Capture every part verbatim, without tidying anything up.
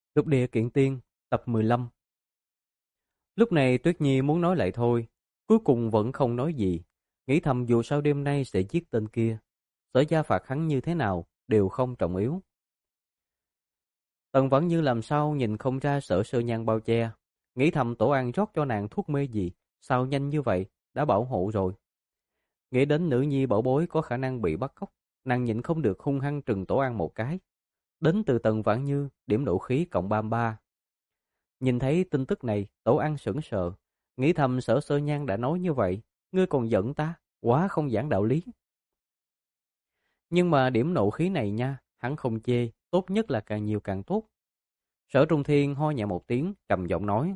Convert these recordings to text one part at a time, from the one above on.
Lục địa kiện tiên, tập mười lăm. Lúc này Tuyết Nhi muốn nói lại thôi, cuối cùng vẫn không nói gì, nghĩ thầm dù sao đêm nay sẽ giết tên kia. Sở gia phạt hắn như thế nào, đều không trọng yếu. Tần vẫn như làm sao nhìn không ra Sở Sơ Nhan bao che, nghĩ thầm Tổ An rót cho nàng thuốc mê gì, sao nhanh như vậy, đã bảo hộ rồi. Nghĩ đến nữ nhi bảo bối có khả năng bị bắt cóc, nàng nhịn không được hung hăng trừng Tổ An một cái. Đến từ Tần Vãn Như, điểm độ khí cộng ba mươi ba. Nhìn thấy tin tức này, Tổ An sững sờ, nghĩ thầm Sở Sơ Nhan đã nói như vậy, ngươi còn giận ta, quá không giảng đạo lý. Nhưng mà điểm nộ khí này nha, hắn không chê, tốt nhất là càng nhiều càng tốt. Sở Trung Thiên ho nhẹ một tiếng, trầm giọng nói.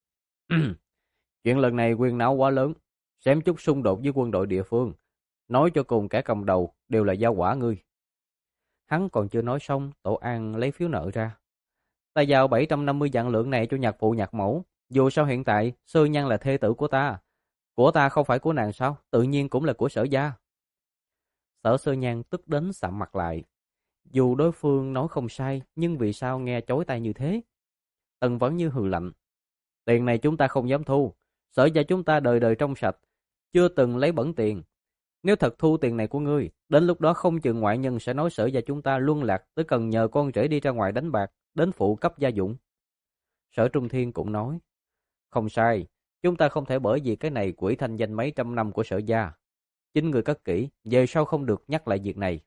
Chuyện lần này quyền não quá lớn, xem chút xung đột với quân đội địa phương, nói cho cùng kẻ cầm đầu đều là giao quả ngươi. Hắn còn chưa nói xong, Tổ An lấy phiếu nợ ra. Ta giao bảy trăm năm mươi vạn lượng này cho nhạc phụ nhạc mẫu. Dù sao hiện tại, Sơ Nhan là thê tử của ta. Của ta không phải của nàng sao? Tự nhiên cũng là của Sở gia. Sở Sơ Nhan tức đến sạm mặt lại. Dù đối phương nói không sai, nhưng vì sao nghe chối tai như thế? Tần vẫn như hừ lạnh. Tiền này chúng ta không dám thu. Sở gia chúng ta đời đời trong sạch, chưa từng lấy bẩn tiền. Nếu thật thu tiền này của ngươi, đến lúc đó không chừng ngoại nhân sẽ nói Sở gia chúng ta luân lạc tới cần nhờ con rể đi ra ngoài đánh bạc, đến phụ cấp gia dụng. Sở Trung Thiên cũng nói, không sai, chúng ta không thể bởi vì cái này quỹ thanh danh mấy trăm năm của Sở gia. Chính người cất kỹ, về sau không được nhắc lại việc này.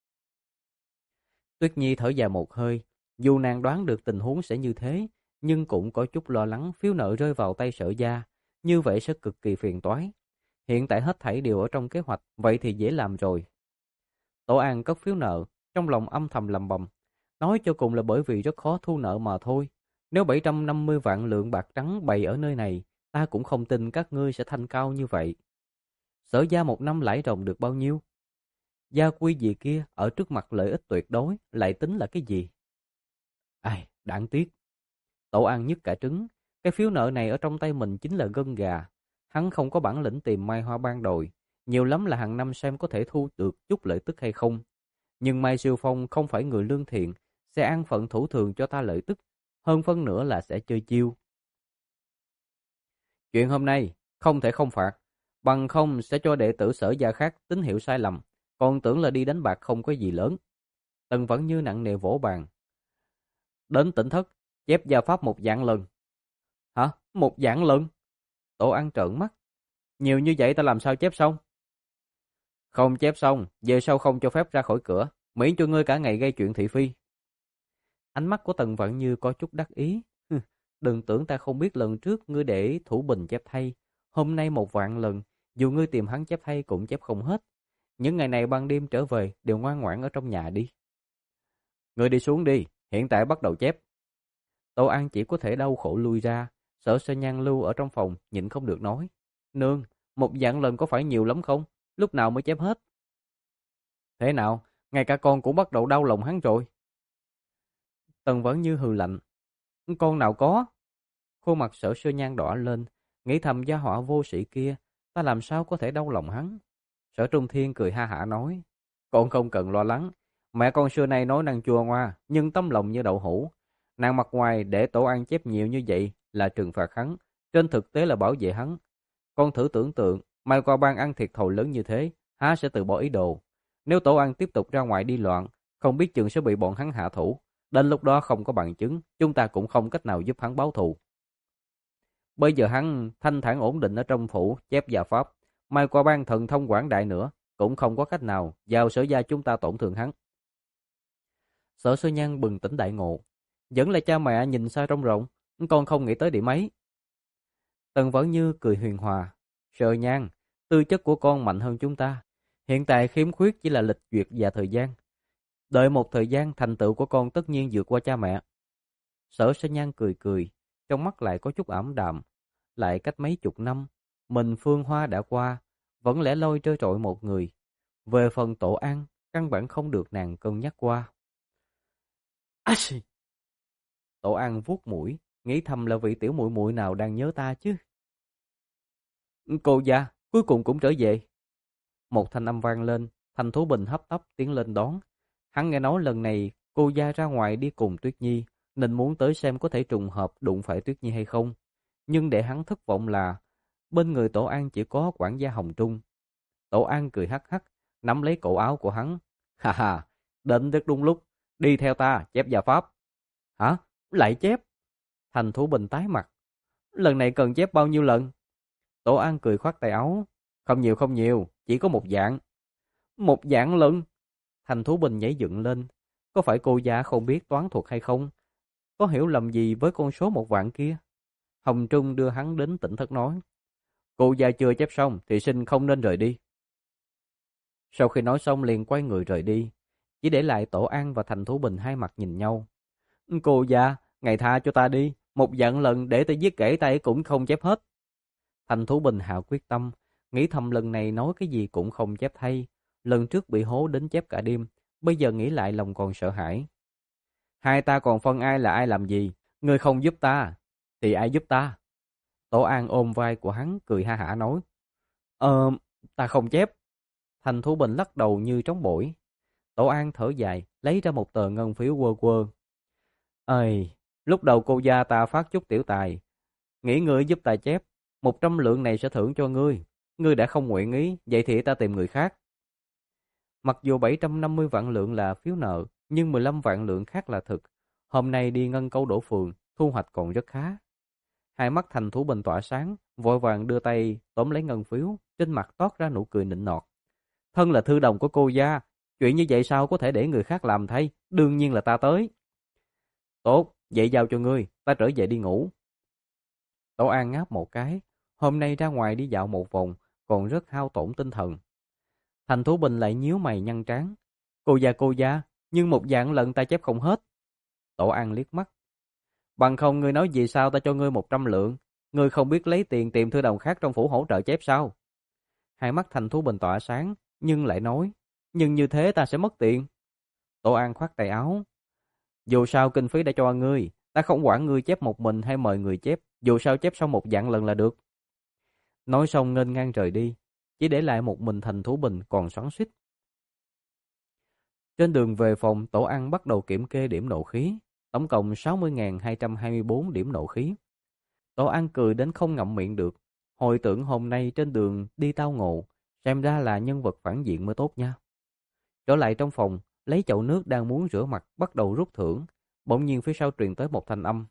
Tuyết Nhi thở dài một hơi, dù nàng đoán được tình huống sẽ như thế, nhưng cũng có chút lo lắng phiếu nợ rơi vào tay Sở gia, như vậy sẽ cực kỳ phiền toái. Hiện tại hết thảy đều ở trong kế hoạch, vậy thì dễ làm rồi. Tổ An cất phiếu nợ, trong lòng âm thầm lầm bầm, nói cho cùng là bởi vì rất khó thu nợ mà thôi. Nếu bảy trăm năm mươi vạn lượng bạc trắng bày ở nơi này, ta cũng không tin các ngươi sẽ thanh cao như vậy. Sở gia một năm lãi ròng được bao nhiêu? Gia quy gì kia ở trước mặt lợi ích tuyệt đối lại tính là cái gì? Ai, đáng tiếc. Tổ An nhức cả trứng, cái phiếu nợ này ở trong tay mình chính là gân gà. Hắn không có bản lĩnh tìm Mai Hoa ban đòi, nhiều lắm là hàng năm xem có thể thu được chút lợi tức hay không. Nhưng Mai Siêu Phong không phải người lương thiện, sẽ an phận thủ thường cho ta lợi tức, hơn phân nữa là sẽ chơi chiêu. Chuyện hôm nay không thể không phạt, bằng không sẽ cho đệ tử Sở gia khác tín hiệu sai lầm, còn tưởng là đi đánh bạc không có gì lớn. Tần vẫn như nặng nề vỗ bàn. Đến tỉnh thất, chép gia pháp một vạn lần. Hả? Một vạn lần? Tổ An trợn mắt. Nhiều như vậy ta làm sao chép xong? Không chép xong, về sau không cho phép ra khỏi cửa, miễn cho ngươi cả ngày gây chuyện thị phi. Ánh mắt của Tần Vạn Như có chút đắc ý. Đừng tưởng ta không biết lần trước ngươi để Thủ Bình chép thay, hôm nay một vạn lần, dù ngươi tìm hắn chép thay cũng chép không hết. Những ngày này ban đêm trở về đều ngoan ngoãn ở trong nhà đi. Ngươi đi xuống đi, hiện tại bắt đầu chép. Tô An chỉ có thể đau khổ lui ra, Sở Sơ Nhan lưu ở trong phòng, nhịn không được nói. Nương, một vạn lần có phải nhiều lắm không? Lúc nào mới chép hết? Thế nào, ngay cả con cũng bắt đầu đau lòng hắn rồi. Tần vẫn như hừ lạnh. Con nào có? Khuôn mặt Sở Sơ Nhan đỏ lên, nghĩ thầm gia họa vô sĩ kia, ta làm sao có thể đau lòng hắn. Sở Trung Thiên cười ha hả nói, con không cần lo lắng, mẹ con xưa nay nói năng chua ngoa, nhưng tấm lòng như đậu hũ. Nàng mặt ngoài để Tổ An chép nhiều như vậy là trừng phạt hắn, trên thực tế là bảo vệ hắn. Con thử tưởng tượng, mai qua ban ăn thiệt thòi lớn như thế, há sẽ từ bỏ ý đồ. Nếu Tổ An tiếp tục ra ngoài đi loạn, không biết chừng sẽ bị bọn hắn hạ thủ. Đến lúc đó không có bằng chứng, chúng ta cũng không cách nào giúp hắn báo thù. Bây giờ hắn thanh thản ổn định ở trong phủ chép gia pháp, mai qua ban thần thông quảng đại nữa, cũng không có cách nào vào Sở gia chúng ta tổn thương hắn. Sở Sơ Nhan bừng tỉnh đại ngộ, vẫn là cha mẹ nhìn xa trông rộng, con không nghĩ tới điểm ấy. Tần Vẫn Như cười huyền hòa, Sơ Nhan, tư chất của con mạnh hơn chúng ta, hiện tại khiếm khuyết chỉ là lịch duyệt và thời gian. Đợi một thời gian thành tựu của con tất nhiên vượt qua cha mẹ. Sở Sơ Nhan cười cười, trong mắt lại có chút ảm đạm. Lại cách mấy chục năm, mình Phương Hoa đã qua, vẫn lẻ loi trơ trọi một người. Về phần Tổ An, căn bản không được nàng cân nhắc qua. Ashi! Tổ An vuốt mũi, nghĩ thầm là vị tiểu muội muội nào đang nhớ ta chứ. Cô gia, cuối cùng cũng trở về. Một thanh âm vang lên, Thành Thú Bình hấp tấp tiến lên đón. Hắn nghe nói lần này cô gia ra ngoài đi cùng Tuyết Nhi, nên muốn tới xem có thể trùng hợp đụng phải Tuyết Nhi hay không. Nhưng để hắn thất vọng là bên người Tổ An chỉ có quản gia Hồng Trung. Tổ An cười hắc hắc, nắm lấy cổ áo của hắn. Ha ha, đến rất đúng lúc, đi theo ta, chép gia pháp. Hả? Lại chép? Thành Thủ Bình tái mặt. Lần này cần chép bao nhiêu lần? Tổ An cười khoát tay áo. Không nhiều không nhiều, chỉ có một dạng. Một dạng lần? Thành Thủ Bình nhảy dựng lên. Có phải cô già không biết toán thuật hay không? Có hiểu lầm gì với con số một vạn kia? Hồng Trung đưa hắn đến tỉnh thất nói. Cô già chưa chép xong thì xin không nên rời đi. Sau khi nói xong liền quay người rời đi. Chỉ để lại Tổ An và Thành Thủ Bình hai mặt nhìn nhau. Cô già, ngài tha cho ta đi. Một vạn lần để ta viết kể tay cũng không chép hết. Thành Thủ Bình hạ quyết tâm. Nghĩ thầm lần này nói cái gì cũng không chép thay. Lần trước bị hố đến chép cả đêm. Bây giờ nghĩ lại lòng còn sợ hãi. Hai ta còn phân ai là ai làm gì. Ngươi không giúp ta thì ai giúp ta? Tổ An ôm vai của hắn cười ha hả nói. Ờ, ta không chép. Thành Thủ Bình lắc đầu như trống bổi. Tổ An thở dài, lấy ra một tờ ngân phiếu quơ quơ. Ơi, lúc đầu cô gia ta phát chút tiểu tài. Nghĩ ngươi giúp ta chép, một trăm lượng này sẽ thưởng cho ngươi. Ngươi đã không nguyện ý, vậy thì ta tìm người khác. Mặc dù bảy trăm năm mươi vạn lượng là phiếu nợ, nhưng mười lăm vạn lượng khác là thực. Hôm nay đi ngân câu đổ phường, thu hoạch còn rất khá. Hai mắt Thành Thủ Bình tỏa sáng, vội vàng đưa tay tóm lấy ngân phiếu, trên mặt toát ra nụ cười nịnh nọt. Thân là thư đồng của cô gia, chuyện như vậy sao có thể để người khác làm thay, đương nhiên là ta tới. Tốt, vậy giao cho ngươi, ta trở về đi ngủ. Tổ An ngáp một cái, hôm nay ra ngoài đi dạo một vòng, còn rất hao tổn tinh thần. Thành Thủ Bình lại nhíu mày nhăn trán. Cô gia cô gia, nhưng một dạng lần ta chép không hết. Tổ An liếc mắt. Bằng không ngươi nói gì sao ta cho ngươi một trăm lượng, ngươi không biết lấy tiền tìm thư đồng khác trong phủ hỗ trợ chép sao? Hai mắt Thành Thủ Bình tỏa sáng, nhưng lại nói, nhưng như thế ta sẽ mất tiền. Tổ An khoát tay áo. Dù sao kinh phí đã cho ngươi, ta không quản ngươi chép một mình hay mời người chép, dù sao chép xong một dạng lần là được. Nói xong nghênh ngang rời đi, chỉ để lại một mình Thành Thủ Bình còn xoắn xuýt. Trên đường về phòng, Tổ An bắt đầu kiểm kê điểm nộ khí, tổng cộng sáu mươi nghìn hai trăm hai mươi bốn điểm nộ khí. Tổ An cười đến không ngậm miệng được, hồi tưởng hôm nay trên đường đi tao ngộ, xem ra là nhân vật phản diện mới tốt nha. Trở lại trong phòng, lấy chậu nước đang muốn rửa mặt bắt đầu rút thưởng, bỗng nhiên phía sau truyền tới một thanh âm.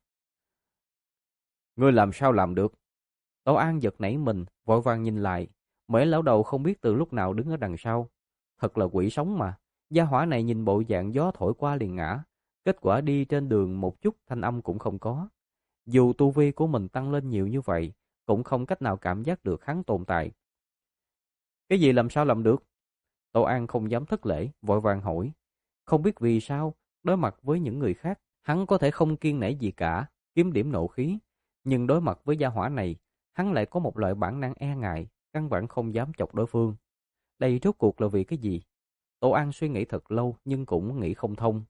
Ngươi làm sao làm được? Tổ An giật nảy mình, vội vàng nhìn lại, Mễ lão đầu không biết từ lúc nào đứng ở đằng sau. Thật là quỷ sống mà, gia hỏa này nhìn bộ dạng gió thổi qua liền ngã, kết quả đi trên đường một chút thanh âm cũng không có. Dù tu vi của mình tăng lên nhiều như vậy, cũng không cách nào cảm giác được hắn tồn tại. Cái gì làm sao làm được? Tổ An không dám thất lễ, vội vàng hỏi. Không biết vì sao, đối mặt với những người khác, hắn có thể không kiêng nể gì cả, kiếm điểm nộ khí. Nhưng đối mặt với gia hỏa này, hắn lại có một loại bản năng e ngại, căn bản không dám chọc đối phương. Đây rốt cuộc là vì cái gì? Tổ An suy nghĩ thật lâu nhưng cũng nghĩ không thông.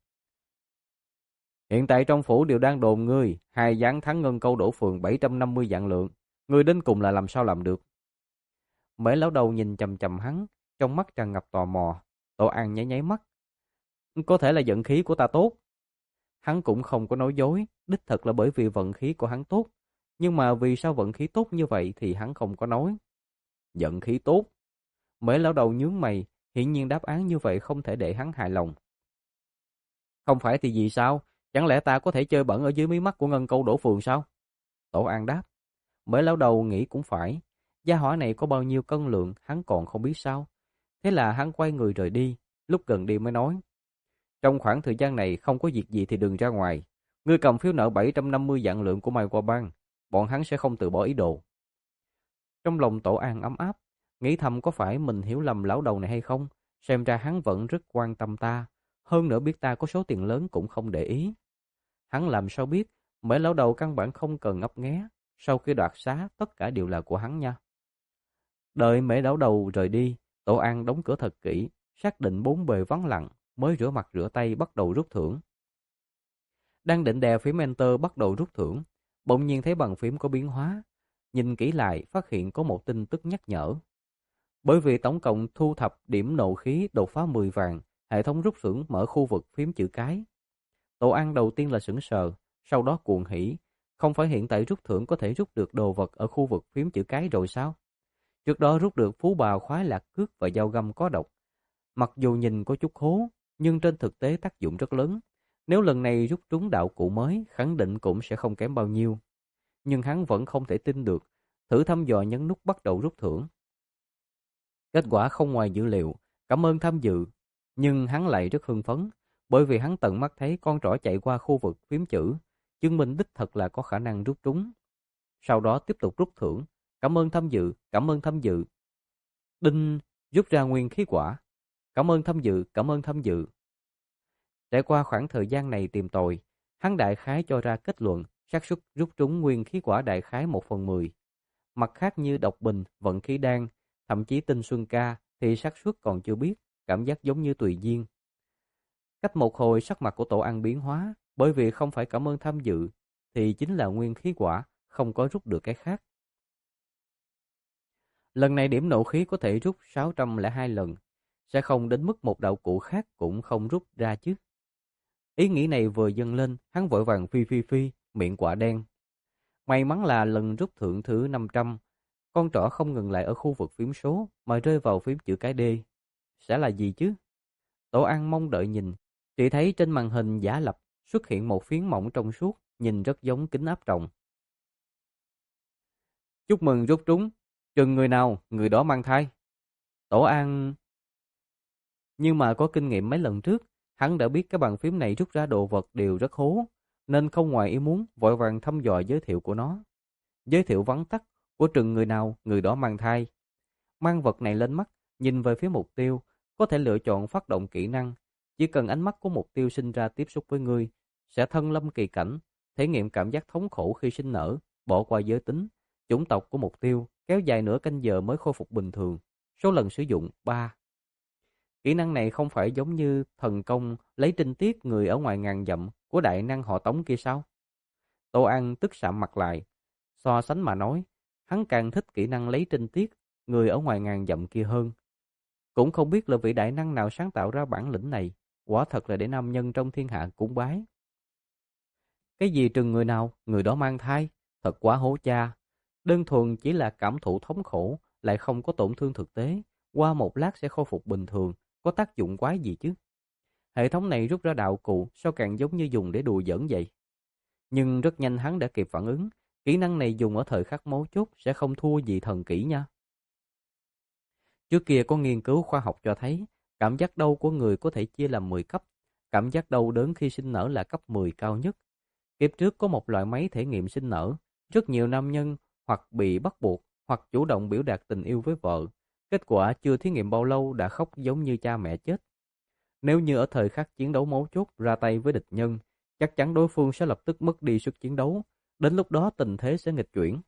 Hiện tại trong phủ đều đang đồn ngươi, hai gián thắng ngân câu đổ phường bảy trăm năm mươi vạn lượng. Ngươi đến cùng là làm sao làm được? Mễ lão đầu nhìn chầm chầm hắn, trong mắt tràn ngập tò mò. Tổ An nháy nháy mắt. Có thể là vận khí của ta tốt. Hắn cũng không có nói dối, đích thực là bởi vì vận khí của hắn tốt. Nhưng mà vì sao vận khí tốt như vậy thì hắn không có nói. Vận khí tốt. Mễ lão đầu nhướng mày, hiển nhiên đáp án như vậy không thể để hắn hài lòng. Không phải thì gì sao? Chẳng lẽ ta có thể chơi bẩn ở dưới mí mắt của ngân câu đổ phường sao? Tổ An đáp. Mễ lão đầu nghĩ cũng phải. Gia hỏa này có bao nhiêu cân lượng hắn còn không biết sao. Thế là hắn quay người rời đi, lúc gần đi mới nói. Trong khoảng thời gian này không có việc gì thì đừng ra ngoài. Ngươi cầm phiếu nợ bảy trăm năm mươi vạn lượng của Mai Qua Bang, bọn hắn sẽ không từ bỏ ý đồ. Trong lòng Tổ An ấm áp, nghĩ thầm có phải mình hiểu lầm lão đầu này hay không, xem ra hắn vẫn rất quan tâm ta, hơn nữa biết ta có số tiền lớn cũng không để ý. Hắn làm sao biết, Mễ lão đầu căn bản không cần ngấp nghé, sau khi đoạt xá tất cả đều là của hắn nha. Đợi Mễ lão đầu rời đi, Tổ An đóng cửa thật kỹ, xác định bốn bề vắng lặng, mới rửa mặt rửa tay bắt đầu rút thưởng. Đang định đè phím Enter bắt đầu rút thưởng, bỗng nhiên thấy bàn phím có biến hóa. Nhìn kỹ lại phát hiện có một tin tức nhắc nhở. Bởi vì tổng cộng thu thập điểm nộ khí đột phá mười vàng, hệ thống rút thưởng mở khu vực phím chữ cái. Tổ An đầu tiên là sửng sờ, sau đó cuồng hỉ. Không phải hiện tại rút thưởng có thể rút được đồ vật ở khu vực phím chữ cái rồi sao? Trước đó rút được phú bào khoái lạc cước và dao găm có độc. Mặc dù nhìn có chút hố, nhưng trên thực tế tác dụng rất lớn. Nếu lần này rút trúng đạo cụ mới, khẳng định cũng sẽ không kém bao nhiêu. Nhưng hắn vẫn không thể tin được, thử thăm dò nhấn nút bắt đầu rút thưởng. Kết quả không ngoài dữ liệu, cảm ơn tham dự. Nhưng hắn lại rất hưng phấn, bởi vì hắn tận mắt thấy con trỏ chạy qua khu vực phím chữ, chứng minh đích thật là có khả năng rút trúng. Sau đó tiếp tục rút thưởng, cảm ơn tham dự, cảm ơn tham dự. Đinh, rút ra nguyên khí quả. Cảm ơn tham dự, cảm ơn tham dự. Trải qua khoảng thời gian này tìm tòi, hắn đại khái cho ra kết luận xác suất rút trúng nguyên khí quả đại khái một phần mười. Mặt khác như độc bình, vận khí đan, thậm chí tinh xuân ca thì xác suất còn chưa biết, cảm giác giống như tùy duyên. Cách một hồi sắc mặt của Tổ Ăn biến hóa, bởi vì không phải cảm ơn tham dự thì chính là nguyên khí quả, không có rút được cái khác. Lần này điểm nộ khí có thể rút sáu trăm lẻ hai lần, sẽ không đến mức một đạo cụ khác cũng không rút ra chứ. Ý nghĩ này vừa dâng lên, hắn vội vàng phi phi phi, miệng quả đen. May mắn là lần rút thưởng thứ năm trăm, con trỏ không ngừng lại ở khu vực phím số mà rơi vào phím chữ cái D. Sẽ là gì chứ? Tổ An mong đợi nhìn, chỉ thấy trên màn hình giả lập xuất hiện một phiến mỏng trong suốt, nhìn rất giống kính áp tròng. Chúc mừng rút trúng, chừng người nào, người đó mang thai. Tổ An... Nhưng mà có kinh nghiệm mấy lần trước, hắn đã biết cái bàn phím này rút ra đồ vật đều rất hố, nên không ngoài ý muốn vội vàng thăm dò giới thiệu của nó. Giới thiệu vắn tắt của chừng người nào, người đó mang thai. Mang vật này lên mắt, nhìn về phía mục tiêu, có thể lựa chọn phát động kỹ năng. Chỉ cần ánh mắt của mục tiêu sinh ra tiếp xúc với ngươi, sẽ thân lâm kỳ cảnh, thể nghiệm cảm giác thống khổ khi sinh nở, bỏ qua giới tính, chủng tộc của mục tiêu, kéo dài nửa canh giờ mới khôi phục bình thường. Số lần sử dụng ba. Kỹ năng này không phải giống như thần công lấy trinh tiết người ở ngoài ngàn dặm của đại năng họ Tống kia sao? Tô An tức sạm mặt lại. So sánh mà nói, hắn càng thích kỹ năng lấy trinh tiết người ở ngoài ngàn dặm kia hơn. Cũng không biết là vị đại năng nào sáng tạo ra bản lĩnh này, quả thật là để nam nhân trong thiên hạ cúng bái. Cái gì trừng người nào, người đó mang thai, thật quá hố cha. Đơn thuần chỉ là cảm thụ thống khổ, lại không có tổn thương thực tế, qua một lát sẽ khôi phục bình thường, có tác dụng quái gì chứ? Hệ thống này rút ra đạo cụ, sao càng giống như dùng để đùa giỡn vậy? Nhưng rất nhanh hắn đã kịp phản ứng, kỹ năng này dùng ở thời khắc mấu chốt sẽ không thua gì thần kỹ nha. Trước kia có nghiên cứu khoa học cho thấy, cảm giác đau của người có thể chia làm mười cấp, cảm giác đau đớn khi sinh nở là cấp mười cao nhất. Kiếp trước có một loại máy thể nghiệm sinh nở, rất nhiều nam nhân hoặc bị bắt buộc hoặc chủ động biểu đạt tình yêu với vợ. Kết quả chưa thí nghiệm bao lâu đã khóc giống như cha mẹ chết. Nếu như ở thời khắc chiến đấu mấu chốt ra tay với địch nhân, chắc chắn đối phương sẽ lập tức mất đi sức chiến đấu. Đến lúc đó tình thế sẽ nghịch chuyển.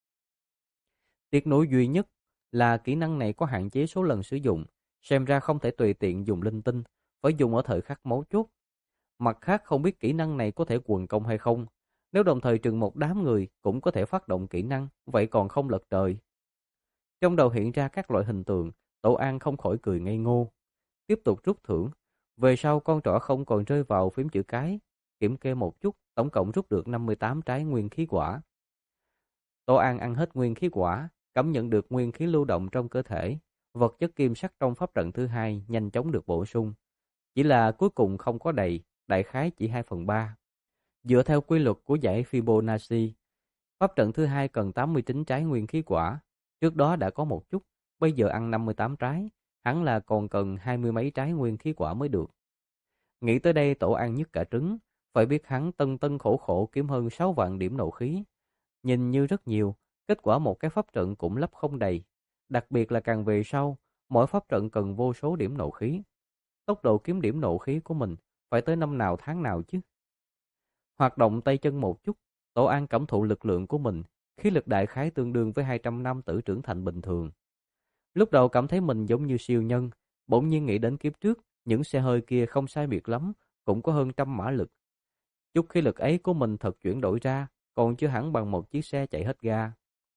Tiếc nuối duy nhất là kỹ năng này có hạn chế số lần sử dụng, xem ra không thể tùy tiện dùng linh tinh, phải dùng ở thời khắc mấu chốt. Mặt khác không biết kỹ năng này có thể quần công hay không. Nếu đồng thời trừng một đám người cũng có thể phát động kỹ năng, vậy còn không lật trời. Trong đầu hiện ra các loại hình tượng, Tổ An không khỏi cười ngây ngô. Tiếp tục rút thưởng. Về sau con trỏ không còn rơi vào phím chữ cái. Kiểm kê một chút, tổng cộng rút được năm mươi tám trái nguyên khí quả. Tổ An ăn hết nguyên khí quả, cảm nhận được nguyên khí lưu động trong cơ thể. Vật chất kim sắc trong pháp trận thứ hai nhanh chóng được bổ sung. Chỉ là cuối cùng không có đầy, đại khái chỉ hai phần ba. Dựa theo quy luật của giải Fibonacci, pháp trận thứ hai cần tám mươi chín trái nguyên khí quả. Trước đó đã có một chút, bây giờ ăn năm mươi tám trái, hẳn là còn cần hai mươi mấy trái nguyên khí quả mới được. Nghĩ tới đây Tổ An nhức cả trứng, phải biết hắn tân tân khổ khổ kiếm hơn sáu vạn điểm nộ khí. Nhìn như rất nhiều, kết quả một cái pháp trận cũng lấp không đầy. Đặc biệt là càng về sau, mỗi pháp trận cần vô số điểm nộ khí. Tốc độ kiếm điểm nộ khí của mình phải tới năm nào tháng nào chứ. Hoạt động tay chân một chút, Tổ An cảm thụ lực lượng của mình, khí lực đại khái tương đương với hai trăm năm tử trưởng thành bình thường. Lúc đầu cảm thấy mình giống như siêu nhân, bỗng nhiên nghĩ đến kiếp trước, những xe hơi kia không sai biệt lắm, cũng có hơn trăm mã lực. Chút khí lực ấy của mình thật chuyển đổi ra, còn chưa hẳn bằng một chiếc xe chạy hết ga.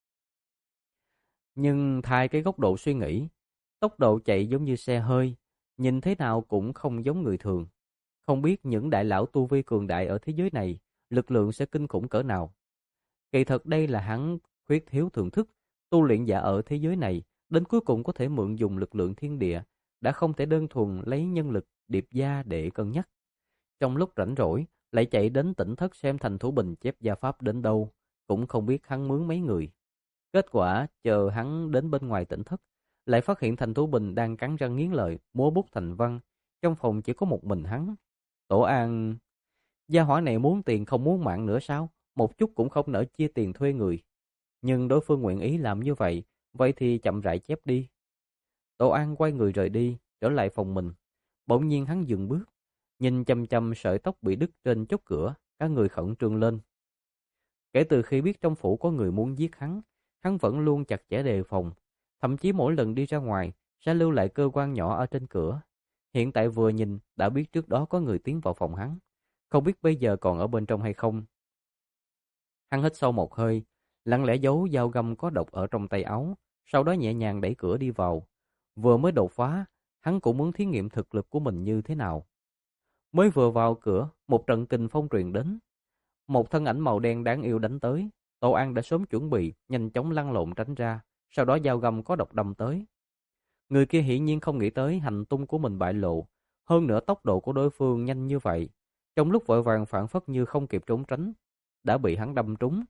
Nhưng thay cái góc độ suy nghĩ, tốc độ chạy giống như xe hơi, nhìn thế nào cũng không giống người thường. Không biết những đại lão tu vi cường đại ở thế giới này, lực lượng sẽ kinh khủng cỡ nào. Kỳ thật đây là hắn khuyết thiếu thưởng thức, tu luyện giả ở thế giới này, đến cuối cùng có thể mượn dùng lực lượng thiên địa, đã không thể đơn thuần lấy nhân lực điệp gia để cân nhắc. Trong lúc rảnh rỗi, lại chạy đến tỉnh thất xem Thành Thủ Bình chép gia pháp đến đâu, cũng không biết hắn mướn mấy người. Kết quả, chờ hắn đến bên ngoài tỉnh thất, lại phát hiện Thành Thủ Bình đang cắn răng nghiến lợi, múa bút thành văn, trong phòng chỉ có một mình hắn. Tổ An, gia hỏa này muốn tiền không muốn mạng nữa sao? Một chút cũng không nỡ chia tiền thuê người. Nhưng đối phương nguyện ý làm như vậy, vậy thì chậm rãi chép đi. Tổ An quay người rời đi, trở lại phòng mình. Bỗng nhiên hắn dừng bước, nhìn chăm chăm sợi tóc bị đứt trên chốt cửa, cả người khẩn trương lên. Kể từ khi biết trong phủ có người muốn giết hắn, hắn vẫn luôn chặt chẽ đề phòng, thậm chí mỗi lần đi ra ngoài sẽ lưu lại cơ quan nhỏ ở trên cửa. Hiện tại vừa nhìn đã biết trước đó có người tiến vào phòng hắn, không biết bây giờ còn ở bên trong hay không. Hắn hít sâu một hơi, lặng lẽ giấu dao găm có độc ở trong tay áo, sau đó nhẹ nhàng đẩy cửa đi vào. Vừa mới đột phá, hắn cũng muốn thí nghiệm thực lực của mình như thế nào. Mới vừa vào cửa, một trận kình phong truyền đến. Một thân ảnh màu đen đáng yêu đánh tới. Tô An đã sớm chuẩn bị, nhanh chóng lăn lộn tránh ra, sau đó dao găm có độc đâm tới. Người kia hiển nhiên không nghĩ tới hành tung của mình bại lộ, hơn nữa tốc độ của đối phương nhanh như vậy. Trong lúc vội vàng phản phất như không kịp trốn tránh, đã bị hắn đâm trúng.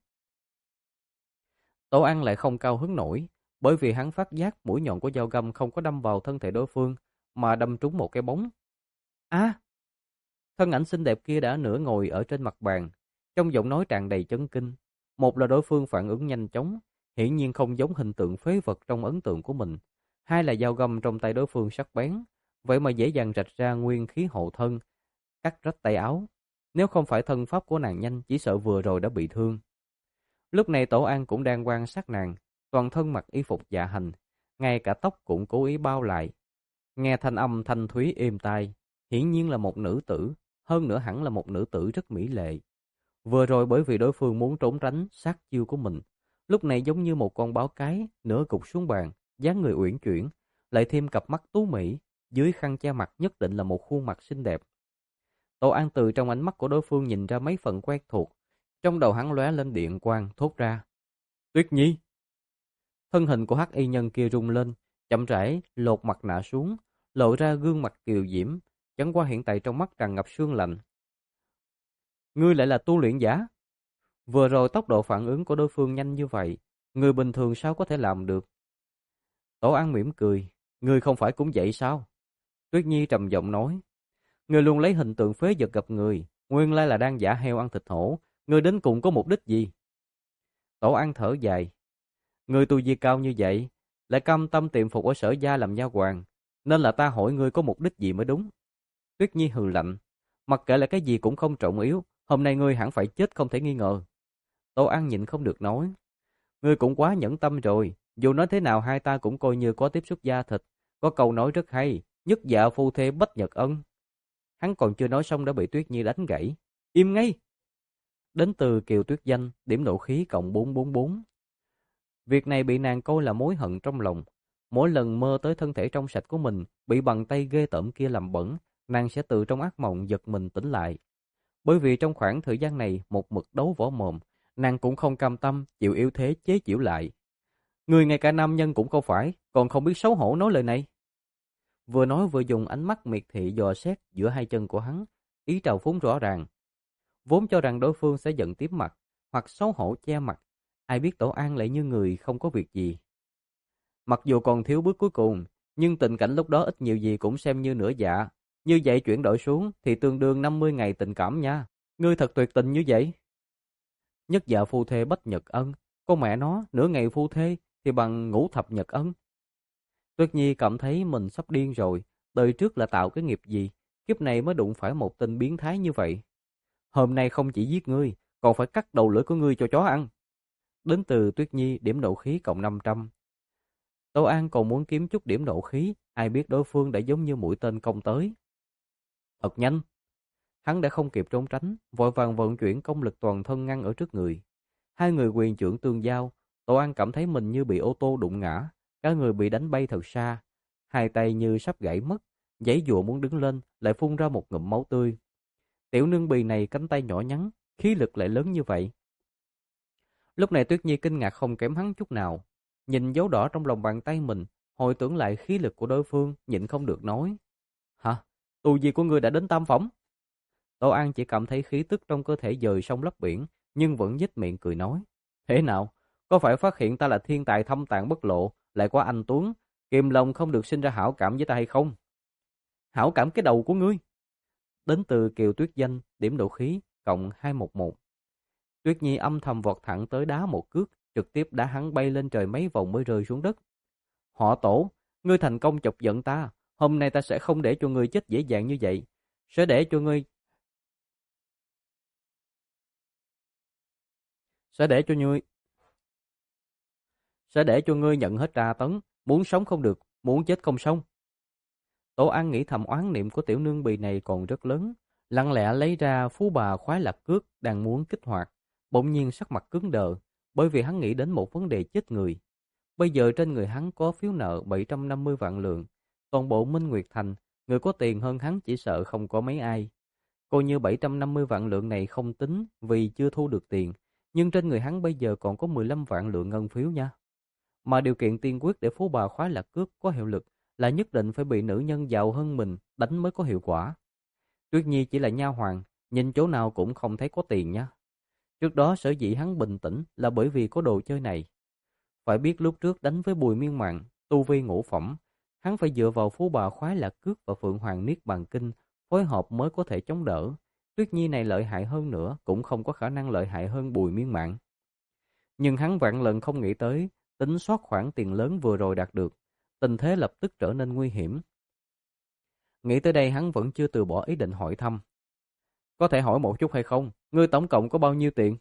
Tô An lại không cao hứng nổi, bởi vì hắn phát giác mũi nhọn của dao găm không có đâm vào thân thể đối phương, mà đâm trúng một cái bóng. À! Thân ảnh xinh đẹp kia đã nửa ngồi ở trên mặt bàn, trong giọng nói tràn đầy chấn kinh. Một là đối phương phản ứng nhanh chóng, hiển nhiên không giống hình tượng phế vật trong ấn tượng của mình. Hai là dao găm trong tay đối phương sắc bén, vậy mà dễ dàng rạch ra nguyên khí hộ thân, cắt rách tay áo. Nếu không phải thân pháp của nàng nhanh, chỉ sợ vừa rồi đã bị thương. Lúc này Tổ An cũng đang quan sát nàng, toàn thân mặc y phục dạ hành, ngay cả tóc cũng cố ý bao lại. Nghe thanh âm thanh thúy êm tai, hiển nhiên là một nữ tử, hơn nữa hẳn là một nữ tử rất mỹ lệ. Vừa rồi bởi vì đối phương muốn trốn tránh sát chiêu của mình, lúc này giống như một con báo cái, nửa gục xuống bàn, dáng người uyển chuyển, lại thêm cặp mắt tú mỹ, dưới khăn che mặt nhất định là một khuôn mặt xinh đẹp. Tô An từ trong ánh mắt của đối phương nhìn ra mấy phần quen thuộc, trong đầu hắn lóe lên điện quang, thốt ra: Tuyết Nhi. Thân hình của hắc y nhân kia rung lên, chậm rãi lột mặt nạ xuống, lộ ra gương mặt kiều diễm, chẳng qua hiện tại trong mắt tràn ngập sương lạnh. Ngươi lại là tu luyện giả? Vừa rồi tốc độ phản ứng của đối phương nhanh như vậy, người bình thường sao có thể làm được? Tổ An mỉm cười, ngươi không phải cũng vậy sao? Tuyết Nhi trầm giọng nói, ngươi luôn lấy hình tượng phế vật gặp người, nguyên lai là đang giả heo ăn thịt hổ, ngươi đến cùng có mục đích gì? Tổ An thở dài, ngươi tu vi cao như vậy, lại cam tâm tiệm phục ở Sở gia làm nha hoàn, nên là ta hỏi ngươi có mục đích gì mới đúng. Tuyết Nhi hừ lạnh, mặc kệ là cái gì cũng không trọng yếu, hôm nay ngươi hẳn phải chết không thể nghi ngờ. Tô An nhịn không được nói, ngươi cũng quá nhẫn tâm rồi, dù nói thế nào hai ta cũng coi như có tiếp xúc da thịt, có câu nói rất hay, nhất dạ phu thê bách nhật ân. Hắn còn chưa nói xong đã bị Tuyết Nhi đánh gãy, im ngay. Đến từ Kiều Tuyết Danh, điểm nộ khí cộng bốn bốn bốn. Việc này bị nàng coi là mối hận trong lòng, mỗi lần mơ tới thân thể trong sạch của mình bị bàn tay ghê tởm kia làm bẩn, nàng sẽ từ trong ác mộng giật mình tỉnh lại. Bởi vì trong khoảng thời gian này một mực đấu võ mồm, nàng cũng không cam tâm chịu yếu thế chế giễu lại. Người ngay cả nam nhân cũng không phải, còn không biết xấu hổ nói lời này. Vừa nói vừa dùng ánh mắt miệt thị dò xét giữa hai chân của hắn, ý trào phúng rõ ràng. Vốn cho rằng đối phương sẽ giận tím mặt, hoặc xấu hổ che mặt, ai biết Tổ An lại như người không có việc gì. Mặc dù còn thiếu bước cuối cùng, nhưng tình cảnh lúc đó ít nhiều gì cũng xem như nửa dạ. Như vậy chuyển đổi xuống thì tương đương năm mươi ngày tình cảm nha. Ngươi thật tuyệt tình như vậy. Nhất dạ phu thê bách nhật ân, con mẹ nó nửa ngày phu thê thì bằng ngũ thập nhật ân. Tuyết Nhi cảm thấy mình sắp điên rồi, đời trước là tạo cái nghiệp gì, kiếp này mới đụng phải một tên biến thái như vậy. Hôm nay không chỉ giết ngươi, còn phải cắt đầu lưỡi của ngươi cho chó ăn. Đến từ Tuyết Nhi điểm nộ khí cộng năm trăm. Tô An còn muốn kiếm chút điểm nộ khí, ai biết đối phương đã giống như mũi tên công tới. Thật nhanh. Hắn đã không kịp trốn tránh, vội vàng vận chuyển công lực toàn thân ngăn ở trước người. Hai người quyền chưởng tương giao, Tô An cảm thấy mình như bị ô tô đụng ngã, cả người bị đánh bay thật xa, hai tay như sắp gãy mất, giãy giụa muốn đứng lên, lại phun ra một ngụm máu tươi. Tiểu nương bì này cánh tay nhỏ nhắn, khí lực lại lớn như vậy. Lúc này Tuyết Nhi kinh ngạc không kém hắn chút nào. Nhìn dấu đỏ trong lòng bàn tay mình, hồi tưởng lại khí lực của đối phương, nhịn không được nói. Hả? Tu vi của ngươi đã đến tam phẩm? Tô An chỉ cảm thấy khí tức trong cơ thể dời sông lấp biển, nhưng vẫn nhếch miệng cười nói. Thế nào? Có phải phát hiện ta là thiên tài thâm tàng bất lộ, lại có anh Tuấn, kiềm lòng không được sinh ra hảo cảm với ta hay không? Hảo cảm cái đầu của ngươi. Đến từ Kiều Tuyết Danh, điểm độ khí, cộng hai một một. Tuyết Nhi âm thầm vọt thẳng tới đá một cước, trực tiếp đá hắn bay lên trời mấy vòng mới rơi xuống đất. Họ Tổ, ngươi thành công chọc giận ta, hôm nay ta sẽ không để cho ngươi chết dễ dàng như vậy. Sẽ để cho ngươi... Sẽ để cho ngươi... Sẽ để cho ngươi nhận hết tra tấn, muốn sống không được, muốn chết không xong. Tổ An nghĩ thầm oán niệm của tiểu nương bì này còn rất lớn, lặng lẽ lấy ra phú bà khoái lạc cước đang muốn kích hoạt, bỗng nhiên sắc mặt cứng đờ, bởi vì hắn nghĩ đến một vấn đề chết người. Bây giờ trên người hắn có phiếu nợ bảy trăm năm mươi vạn lượng, toàn bộ Minh Nguyệt Thành, người có tiền hơn hắn chỉ sợ không có mấy ai. Coi như bảy trăm năm mươi vạn lượng này không tính vì chưa thu được tiền, nhưng trên người hắn bây giờ còn có mười lăm vạn lượng ngân phiếu nha. Mà điều kiện tiên quyết để phú bà khoái lạc cước có hiệu lực là nhất định phải bị nữ nhân giàu hơn mình đánh mới có hiệu quả. Tuyết Nhi chỉ là nha hoàn, nhìn chỗ nào cũng không thấy có tiền nha. Trước đó sở dĩ hắn bình tĩnh là bởi vì có đồ chơi này. Phải biết lúc trước đánh với Bùi Miên Mạn, tu vi ngũ phẩm, hắn phải dựa vào phú bà khoái lạc cước và Phượng Hoàng Niết Bàn Kinh phối hợp mới có thể chống đỡ. Tuyết Nhi này lợi hại hơn nữa cũng không có khả năng lợi hại hơn Bùi Miên Mạn. Nhưng hắn vạn lần không nghĩ tới, tính soát khoản tiền lớn vừa rồi đạt được, tình thế lập tức trở nên nguy hiểm. Nghĩ tới đây hắn vẫn chưa từ bỏ ý định hỏi thăm. Có thể hỏi một chút hay không? Ngươi tổng cộng có bao nhiêu tiền?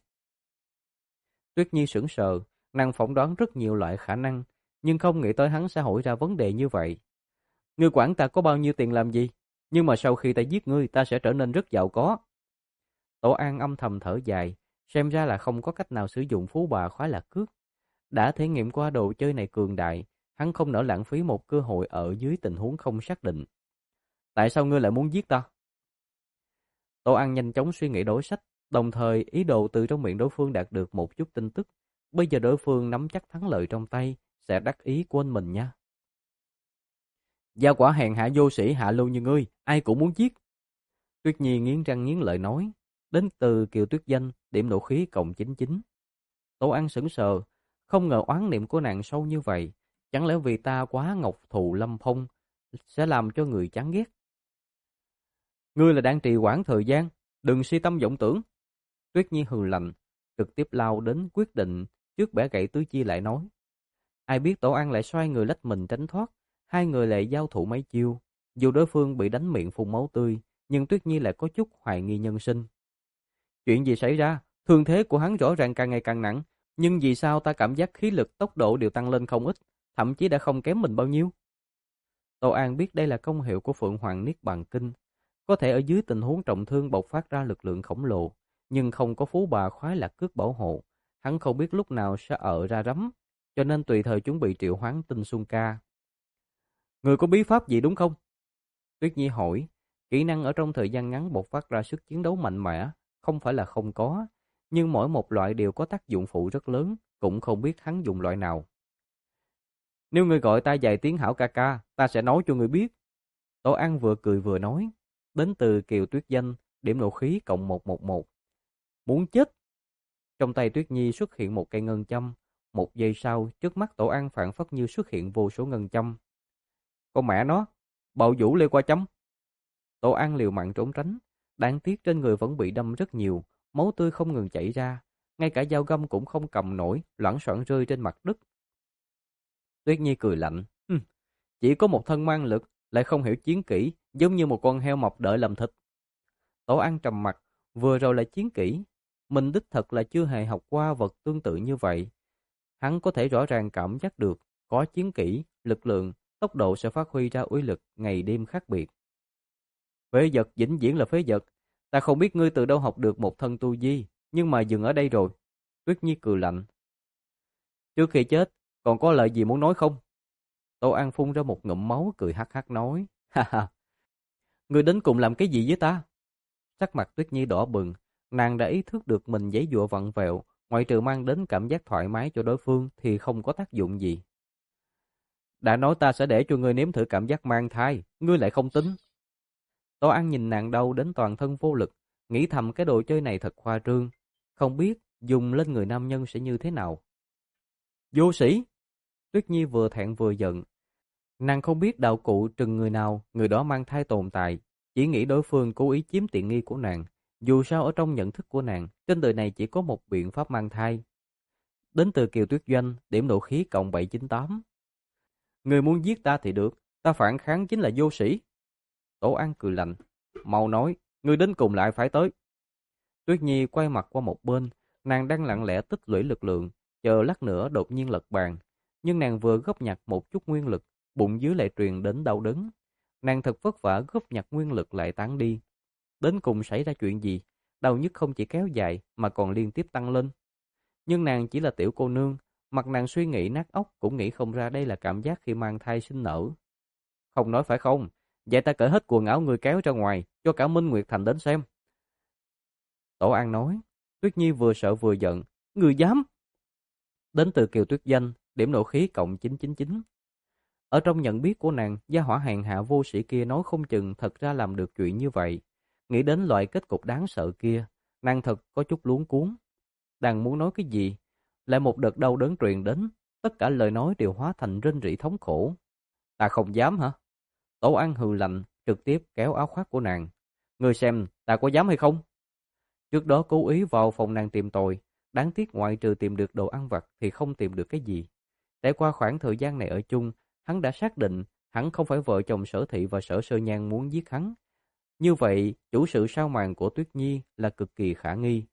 Tuyết Nhi sững sờ, nàng phỏng đoán rất nhiều loại khả năng, nhưng không nghĩ tới hắn sẽ hỏi ra vấn đề như vậy. Ngươi quản ta có bao nhiêu tiền làm gì? Nhưng mà sau khi ta giết ngươi, ta sẽ trở nên rất giàu có. Tổ An âm thầm thở dài, xem ra là không có cách nào sử dụng phú bà khoái lạc cước. Đã thể nghiệm qua đồ chơi này cường đại, hắn không nỡ lãng phí một cơ hội ở dưới tình huống không xác định. Tại sao ngươi lại muốn giết ta? Tổ An nhanh chóng suy nghĩ đối sách, đồng thời ý đồ từ trong miệng đối phương đạt được một chút tin tức. Bây giờ đối phương nắm chắc thắng lợi trong tay, sẽ đắc ý quên mình nha. Gia quả hèn hạ vô sĩ hạ lưu như ngươi, ai cũng muốn giết. Tuyết Nhi nghiến răng nghiến lợi nói, đến từ Kiều Tuyết Danh, điểm độ khí cộng chín chín. Tổ An sững sờ, không ngờ oán niệm của nàng sâu như vậy, chẳng lẽ vì ta quá ngọc thù lâm phong sẽ làm cho người chán ghét. Ngươi là đang trì hoãn thời gian, đừng si tâm vọng tưởng. Tuyết Nhi hừ lạnh, trực tiếp lao đến quyết định trước bẻ gãy tứ chi lại nói. Ai biết Tổ An lại xoay người lách mình tránh thoát, hai người lại giao thủ mấy chiêu. Dù đối phương bị đánh miệng phun máu tươi, nhưng Tuyết Nhi lại có chút hoài nghi nhân sinh. Chuyện gì xảy ra? Thương thế của hắn rõ ràng càng ngày càng nặng, nhưng vì sao ta cảm giác khí lực tốc độ đều tăng lên không ít, thậm chí đã không kém mình bao nhiêu. Tô An biết đây là công hiệu của Phượng Hoàng Niết Bàn Kinh, có thể ở dưới tình huống trọng thương bộc phát ra lực lượng khổng lồ, nhưng không có phú bà khoái lạc cước bảo hộ, hắn không biết lúc nào sẽ ở ra rắm, cho nên tùy thời chuẩn bị triệu hoán Tinh Xuân Ca. Người có bí pháp gì đúng không? Tuyết Nhi hỏi, kỹ năng ở trong thời gian ngắn bộc phát ra sức chiến đấu mạnh mẽ, không phải là không có, nhưng mỗi một loại đều có tác dụng phụ rất lớn, cũng không biết hắn dùng loại nào. Nếu ngươi gọi ta vài tiếng hảo ca ca, ta sẽ nói cho ngươi biết. Tổ An vừa cười vừa nói, đến từ Kiều Tuyết Danh, điểm nộ khí cộng một một một. Muốn chết! Trong tay Tuyết Nhi xuất hiện một cây ngân châm, một giây sau, trước mắt Tổ An phản phất như xuất hiện vô số ngân châm. Con mẹ nó, bạo vũ lê qua chấm. Tổ An liều mạng trốn tránh, đáng tiếc trên người vẫn bị đâm rất nhiều, máu tươi không ngừng chảy ra, ngay cả dao găm cũng không cầm nổi, loảng xoảng rơi trên mặt đất. Tuyết Nhi cười lạnh, Hừm, chỉ có một thân mang lực, lại không hiểu chiến kỹ, giống như một con heo mọc đợi làm thịt. Tổ An trầm mặt, vừa rồi là chiến kỹ, mình đích thật là chưa hề học qua vật tương tự như vậy. Hắn có thể rõ ràng cảm giác được, có chiến kỹ, lực lượng, tốc độ sẽ phát huy ra uy lực ngày đêm khác biệt. Phế vật vĩnh viễn là phế vật, ta không biết ngươi từ đâu học được một thân tu vi, nhưng mà dừng ở đây rồi. Tuyết Nhi cười lạnh. Trước khi chết, còn có lời gì muốn nói không? Tô An phun ra một ngụm máu cười hắc hắc nói. Ha ha, ngươi đến cùng làm cái gì với ta? Sắc mặt Tuyết Nhi đỏ bừng, Nàng đã ý thức được mình giãy giụa vặn vẹo, ngoại trừ mang đến cảm giác thoải mái cho đối phương thì không có tác dụng gì. Đã nói ta sẽ để cho ngươi nếm thử cảm giác mang thai, ngươi lại không tính. Tố An nhìn nàng đau đến toàn thân vô lực, nghĩ thầm cái đồ chơi này thật khoa trương, không biết dùng lên người nam nhân sẽ như thế nào. Vô sĩ! Tuyết Nhi vừa thẹn vừa giận. Nàng không biết đạo cụ trừng người nào, người đó mang thai tồn tại, chỉ nghĩ đối phương cố ý chiếm tiện nghi của nàng. Dù sao ở trong nhận thức của nàng, trên đời này chỉ có một biện pháp mang thai. Đến từ Kiều Tuyết Doanh, điểm độ khí cộng bảy chín tám. Người muốn giết ta thì được, ta phản kháng chính là vô sĩ. Tổ An cười lạnh, mau nói, người đến cùng lại phải tới. Tuyết Nhi quay mặt qua một bên, nàng đang lặng lẽ tích lũy lực lượng, chờ lát nữa đột nhiên lật bàn. Nhưng nàng vừa góp nhặt một chút nguyên lực, bụng dưới lại truyền đến đau đớn. Nàng thật vất vả góp nhặt nguyên lực lại tán đi. Đến cùng xảy ra chuyện gì? Đau nhức không chỉ kéo dài mà còn liên tiếp tăng lên. Nhưng nàng chỉ là tiểu cô nương, mặt nàng suy nghĩ nát óc cũng nghĩ không ra đây là cảm giác khi mang thai sinh nở. Không nói phải không? Vậy ta cởi hết quần áo người kéo ra ngoài, cho cả Minh Nguyệt Thành đến xem. Tổ An nói. Tuyết Nhi vừa sợ vừa giận. Người dám! Đến từ Kiều Tuyết Danh, điểm nộ khí cộng chín chín chín. Ở trong nhận biết của nàng, gia hỏa hèn hạ vô sĩ kia nói không chừng thật ra làm được chuyện như vậy. Nghĩ đến loại kết cục đáng sợ kia, nàng thật có chút luống cuống. Đang muốn nói cái gì, lại một đợt đau đớn truyền đến, tất cả lời nói đều hóa thành rên rỉ thống khổ. Ta không dám hả? Tổ An hừ lạnh, trực tiếp kéo áo khoác của nàng. Ngươi xem, ta có dám hay không? Trước đó cố ý vào phòng nàng tìm tòi, đáng tiếc ngoại trừ tìm được đồ ăn vặt thì không tìm được cái gì. Trải qua khoảng thời gian này ở chung, hắn đã xác định hắn không phải vợ chồng Sở Thị và Sở Sơ Nhan muốn giết hắn. Như vậy, chủ sự sao màn của Tuyết Nhi là cực kỳ khả nghi.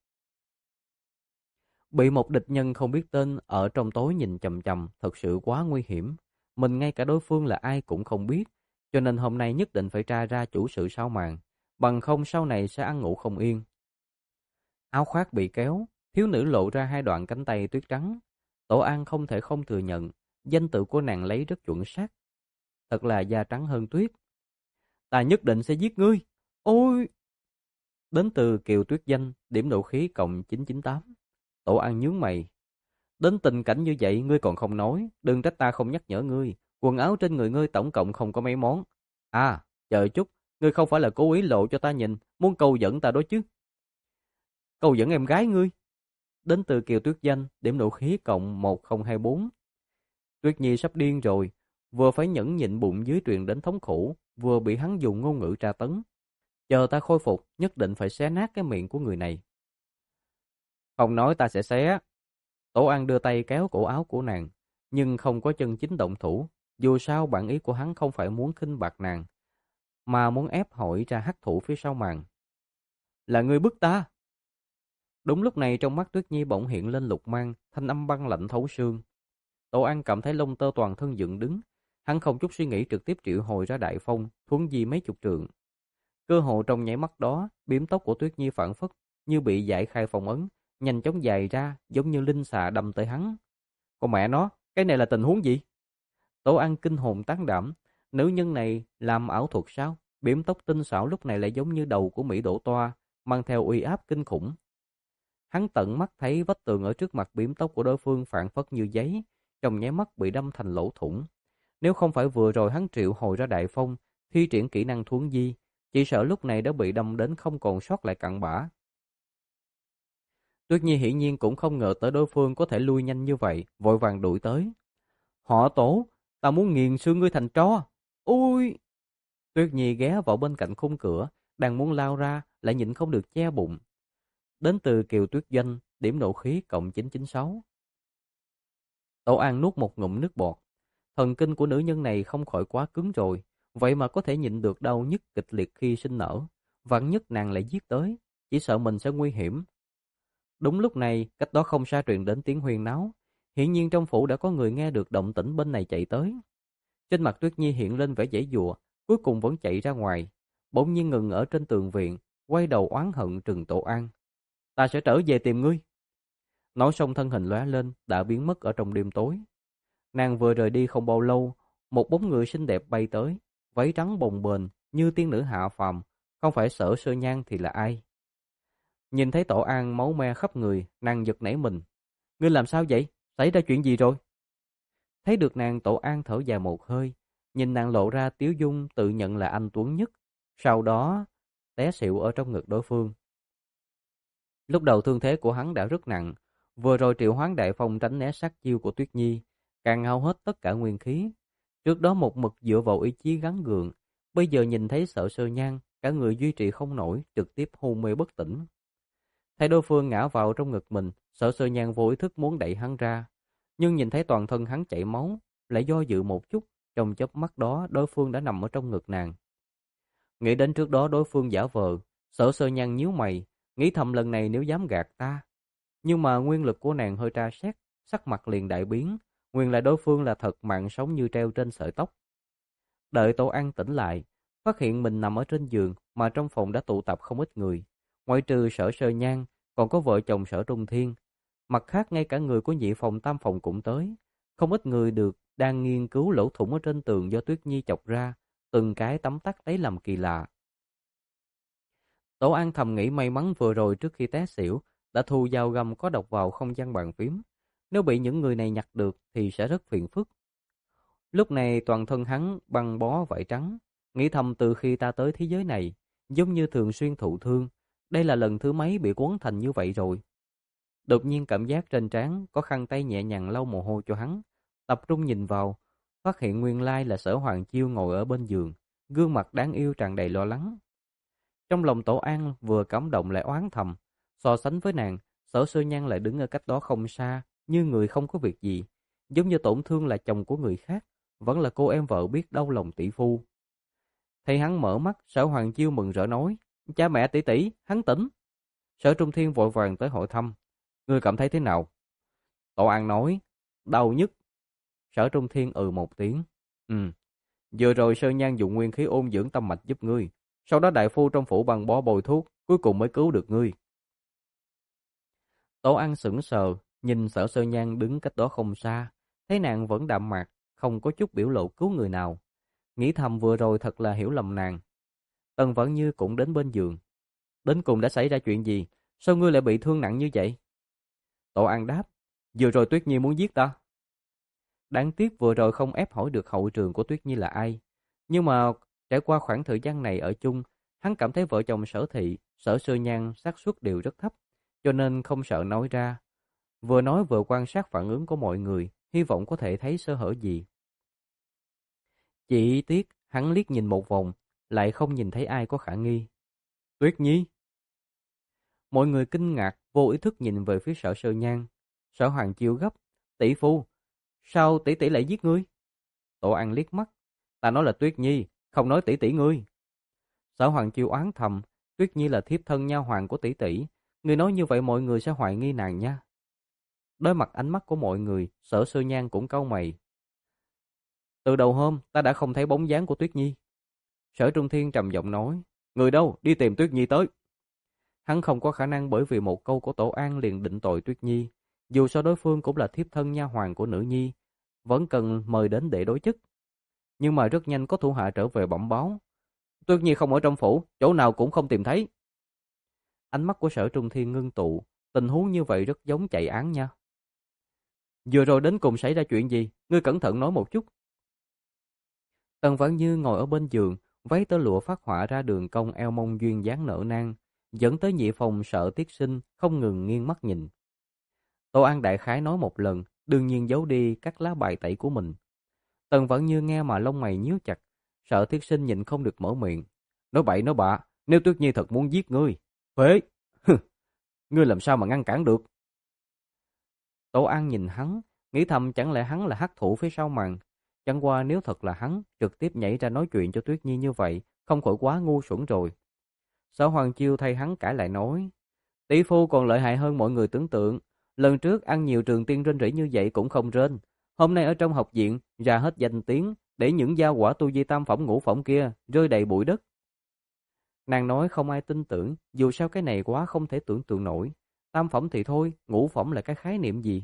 Bị một địch nhân không biết tên ở trong tối nhìn chằm chằm thật sự quá nguy hiểm. Mình ngay cả đối phương là ai cũng không biết, cho nên hôm nay nhất định phải tra ra chủ sự sao màn, bằng không sau này sẽ ăn ngủ không yên. Áo khoác bị kéo, thiếu nữ lộ ra hai đoạn cánh tay tuyết trắng. Tổ An không thể không thừa nhận, danh tự của nàng lấy rất chuẩn xác. Thật là da trắng hơn tuyết. Ta nhất định sẽ giết ngươi. Ôi! Đến từ Kiều Tuyết Danh, điểm độ khí cộng chín chín tám. Tổ An nhướng mày. Đến tình cảnh như vậy ngươi còn không nói, đừng trách ta không nhắc nhở ngươi. Quần áo trên người ngươi tổng cộng không có mấy món. À, chờ chút, ngươi không phải là cố ý lộ cho ta nhìn, muốn câu dẫn ta đó chứ. Câu dẫn em gái ngươi. Đến từ Kiều Tuyết Danh, điểm độ khí cộng một không hai bốn. Tuyết Nhi sắp điên rồi, vừa phải nhẫn nhịn bụng dưới truyền đến thống khổ, vừa bị hắn dùng ngôn ngữ tra tấn. Chờ ta khôi phục, nhất định phải xé nát cái miệng của người này. Không nói ta sẽ xé. Tổ An đưa tay kéo cổ áo của nàng, nhưng không có chân chính động thủ. Dù sao bản ý của hắn không phải muốn khinh bạc nàng, mà muốn ép hỏi ra hắc thủ phía sau màn. Là ngươi bức ta. Đúng lúc này trong mắt Tuyết Nhi bỗng hiện lên lục mang, thanh âm băng lạnh thấu xương. Tổ An cảm thấy lông tơ toàn thân dựng đứng. Hắn không chút suy nghĩ trực tiếp triệu hồi ra đại phong, thuấn di mấy chục trượng. Cơ hồ trong nháy mắt đó, biếm tóc của Tuyết Nhi phản phất, như bị giải khai phong ấn, nhanh chóng dài ra, giống như linh xà đâm tới hắn. Con mẹ nó, cái này là tình huống gì? Tổ An kinh hồn tán đảm, nữ nhân này làm ảo thuật sao? Biếm tóc tinh xảo lúc này lại giống như đầu của Mỹ Đỗ Toa, mang theo uy áp kinh khủng. Hắn tận mắt thấy vách tường ở trước mặt biếm tóc của đối phương phản phất như giấy, trong nháy mắt bị đâm thành lỗ thủng. Nếu không phải vừa rồi hắn triệu hồi ra đại phong, thi triển kỹ năng thuấn di, chỉ sợ lúc này đã bị đâm đến không còn sót lại cặn bã. Tuyết Nhi hiển nhiên cũng không ngờ tới đối phương có thể lui nhanh như vậy, vội vàng đuổi tới. Họ Tổ, ta muốn nghiền xương ngươi thành tro. Ôi! Tuyết Nhi ghé vào bên cạnh khung cửa, đang muốn lao ra, lại nhịn không được che bụng. Đến từ Kiều Tuyết Doanh, điểm nộ khí cộng chín chín sáu. Tổ An nuốt một ngụm nước bọt. Thần kinh của nữ nhân này không khỏi quá cứng rồi, vậy mà có thể nhịn được đau nhức kịch liệt khi sinh nở. Vạn nhất nàng lại giết tới, chỉ sợ mình sẽ nguy hiểm. Đúng lúc này, cách đó không xa truyền đến tiếng huyên náo. Hiển nhiên trong phủ đã có người nghe được động tĩnh bên này chạy tới. Trên mặt Tuyết Nhi hiện lên vẻ giãy giụa, cuối cùng vẫn chạy ra ngoài. Bỗng nhiên ngừng ở trên tường viện, quay đầu oán hận trừng Tổ An. Ta sẽ trở về tìm ngươi. Nói xong thân hình lóe lên, đã biến mất ở trong đêm tối. Nàng vừa rời đi không bao lâu, một bóng người xinh đẹp bay tới, váy trắng bồng bềnh như tiên nữ hạ phàm, không phải Sở Sơ Nhan thì là ai? Nhìn thấy Tổ An máu me khắp người, nàng giật nảy mình. Ngươi làm sao vậy? Xảy ra chuyện gì rồi? Thấy được nàng, Tổ An thở dài một hơi, nhìn nàng lộ ra tiếu dung tự nhận là anh tuấn nhất, sau đó té xỉu ở trong ngực đối phương. Lúc đầu thương thế của hắn đã rất nặng, vừa rồi triệu hoán đại phong tránh né sát chiêu của Tuyết Nhi, càng hao hết tất cả nguyên khí. Trước đó một mực dựa vào ý chí gắng gượng, bây giờ nhìn thấy Sợ Sơ Nhan, cả người duy trì không nổi, trực tiếp hôn mê bất tỉnh. Thấy đối phương ngã vào trong ngực mình, Sợ Sơ Nhan vô ý thức muốn đẩy hắn ra, nhưng nhìn thấy toàn thân hắn chảy máu, lại do dự một chút, trong chớp mắt đó đối phương đã nằm ở trong ngực nàng. Nghĩ đến trước đó đối phương giả vờ, Sở Sơ Nhan nhíu mày, nghĩ thầm lần này nếu dám gạt ta. Nhưng mà nguyên lực của nàng hơi tra xét, sắc mặt liền đại biến, nguyên lại đối phương là thật mạng sống như treo trên sợi tóc. Đợi Tổ An tỉnh lại, phát hiện mình nằm ở trên giường mà trong phòng đã tụ tập không ít người. Ngoại trừ Sở Sơ Nhan, còn có vợ chồng Sở Trung Thiên. Mặt khác ngay cả người của nhị phòng tam phòng cũng tới. Không ít người được đang nghiên cứu lỗ thủng ở trên tường do Tuyết Nhi chọc ra, từng cái tấm tắc lấy làm kỳ lạ. Tổ An thầm nghĩ may mắn vừa rồi trước khi té xỉu, đã thu dao găm có độc vào không gian bàn phím. Nếu bị những người này nhặt được thì sẽ rất phiền phức. Lúc này toàn thân hắn băng bó vải trắng, nghĩ thầm từ khi ta tới thế giới này, giống như thường xuyên thụ thương, đây là lần thứ mấy bị cuốn thành như vậy rồi. Đột nhiên cảm giác trên trán có khăn tay nhẹ nhàng lau mồ hôi cho hắn, tập trung nhìn vào, phát hiện nguyên lai là Sở Hoàng Chiêu ngồi ở bên giường, gương mặt đáng yêu tràn đầy lo lắng. Trong lòng Tổ An vừa cảm động lại oán thầm, so sánh với nàng, Sở Sơ Nhan lại đứng ở cách đó không xa, như người không có việc gì, giống như tổn thương là chồng của người khác, vẫn là cô em vợ biết đau lòng tỷ phu. Thấy hắn mở mắt, Sở Hoàng Chiêu mừng rỡ nói, cha mẹ tỷ tỷ, hắn tỉnh. Sở Trung Thiên vội vàng tới hỏi thăm, ngươi cảm thấy thế nào? Tổ An nói, đau nhức. Sở Trung Thiên ừ một tiếng, ừ, vừa rồi Sơ Nhan dùng nguyên khí ôn dưỡng tâm mạch giúp ngươi, sau đó đại phu trong phủ băng bó bồi thuốc, cuối cùng mới cứu được ngươi. Tổ An sững sờ, nhìn Sở Sơ Nhan đứng cách đó không xa, thấy nàng vẫn đạm mạc, không có chút biểu lộ cứu người nào. Nghĩ thầm vừa rồi thật là hiểu lầm nàng. Tần Vãn Như cũng đến bên giường. Đến cùng đã xảy ra chuyện gì? Sao ngươi lại bị thương nặng như vậy? Tổ An đáp, vừa rồi Tuyết Nhi muốn giết ta. Đáng tiếc vừa rồi không ép hỏi được hậu trường của Tuyết Nhi là ai. Nhưng mà trải qua khoảng thời gian này ở chung, hắn cảm thấy vợ chồng Sở Thị, Sở Sơ Nhan xác suất đều rất thấp, cho nên không sợ nói ra. Vừa nói vừa quan sát phản ứng của mọi người, hy vọng có thể thấy sơ hở gì. Chỉ tiếc, hắn liếc nhìn một vòng, lại không nhìn thấy ai có khả nghi. Tuyết Nhi! Mọi người kinh ngạc, vô ý thức nhìn về phía Sở Sơ Nhan. Sở Hoàng Chiêu gấp, tỷ phu, sao tỷ tỷ lại giết ngươi? Tổ An liếc mắt, ta nói là Tuyết Nhi, không nói tỷ tỷ ngươi. Sở Hoàng Chiêu oán thầm, Tuyết Nhi là thiếp thân nha hoàn của tỷ tỷ, ngươi nói như vậy mọi người sẽ hoài nghi nàng nha. Đối mặt ánh mắt của mọi người, Sở Sơ Nhan cũng cau mày. Từ đầu hôm, ta đã không thấy bóng dáng của Tuyết Nhi. Sở Trung Thiên trầm giọng nói, người đâu, đi tìm Tuyết Nhi tới. Hắn không có khả năng bởi vì một câu của Tổ An liền định tội Tuyết Nhi, dù sao đối phương cũng là thiếp thân nha hoàn của nữ nhi, vẫn cần mời đến để đối chức. Nhưng mà rất nhanh có thủ hạ trở về bẩm báo, Tuyết Nhi không ở trong phủ, chỗ nào cũng không tìm thấy. Ánh mắt của Sở Trung Thiên ngưng tụ, tình huống như vậy rất giống chạy án nha. Vừa rồi đến cùng xảy ra chuyện gì, ngươi cẩn thận nói một chút. Tần Vãn Như ngồi ở bên giường, váy tơ lụa phát họa ra đường cong eo mông duyên dáng nở nang, dẫn tới nhị phòng Sở Tiết Sinh không ngừng nghiêng mắt nhìn. Tô An đại khái nói một lần, đương nhiên giấu đi các lá bài tẩy của mình. Tần Vãn Như nghe mà lông mày nhíu chặt, Sở Tiết Sinh nhịn không được mở miệng. Nói bậy nói bạ, nếu Tuyết Nhi thật muốn giết ngươi, phế, ngươi làm sao mà ngăn cản được? Tô An nhìn hắn, nghĩ thầm chẳng lẽ hắn là hắc thủ phía sau màn. Chẳng qua nếu thật là hắn, trực tiếp nhảy ra nói chuyện cho Tuyết Nhi như vậy, không khỏi quá ngu xuẩn rồi. Sở Hoàng Chiêu thay hắn cãi lại nói, tỷ phu còn lợi hại hơn mọi người tưởng tượng. Lần trước ăn nhiều trường tiên rên rỉ như vậy cũng không rên. Hôm nay ở trong học viện, ra hết danh tiếng, để những gia quả tu vi tam phẩm ngũ phẩm kia rơi đầy bụi đất. Nàng nói không ai tin tưởng, dù sao cái này quá không thể tưởng tượng nổi. Tam phẩm thì thôi, ngũ phẩm là cái khái niệm gì?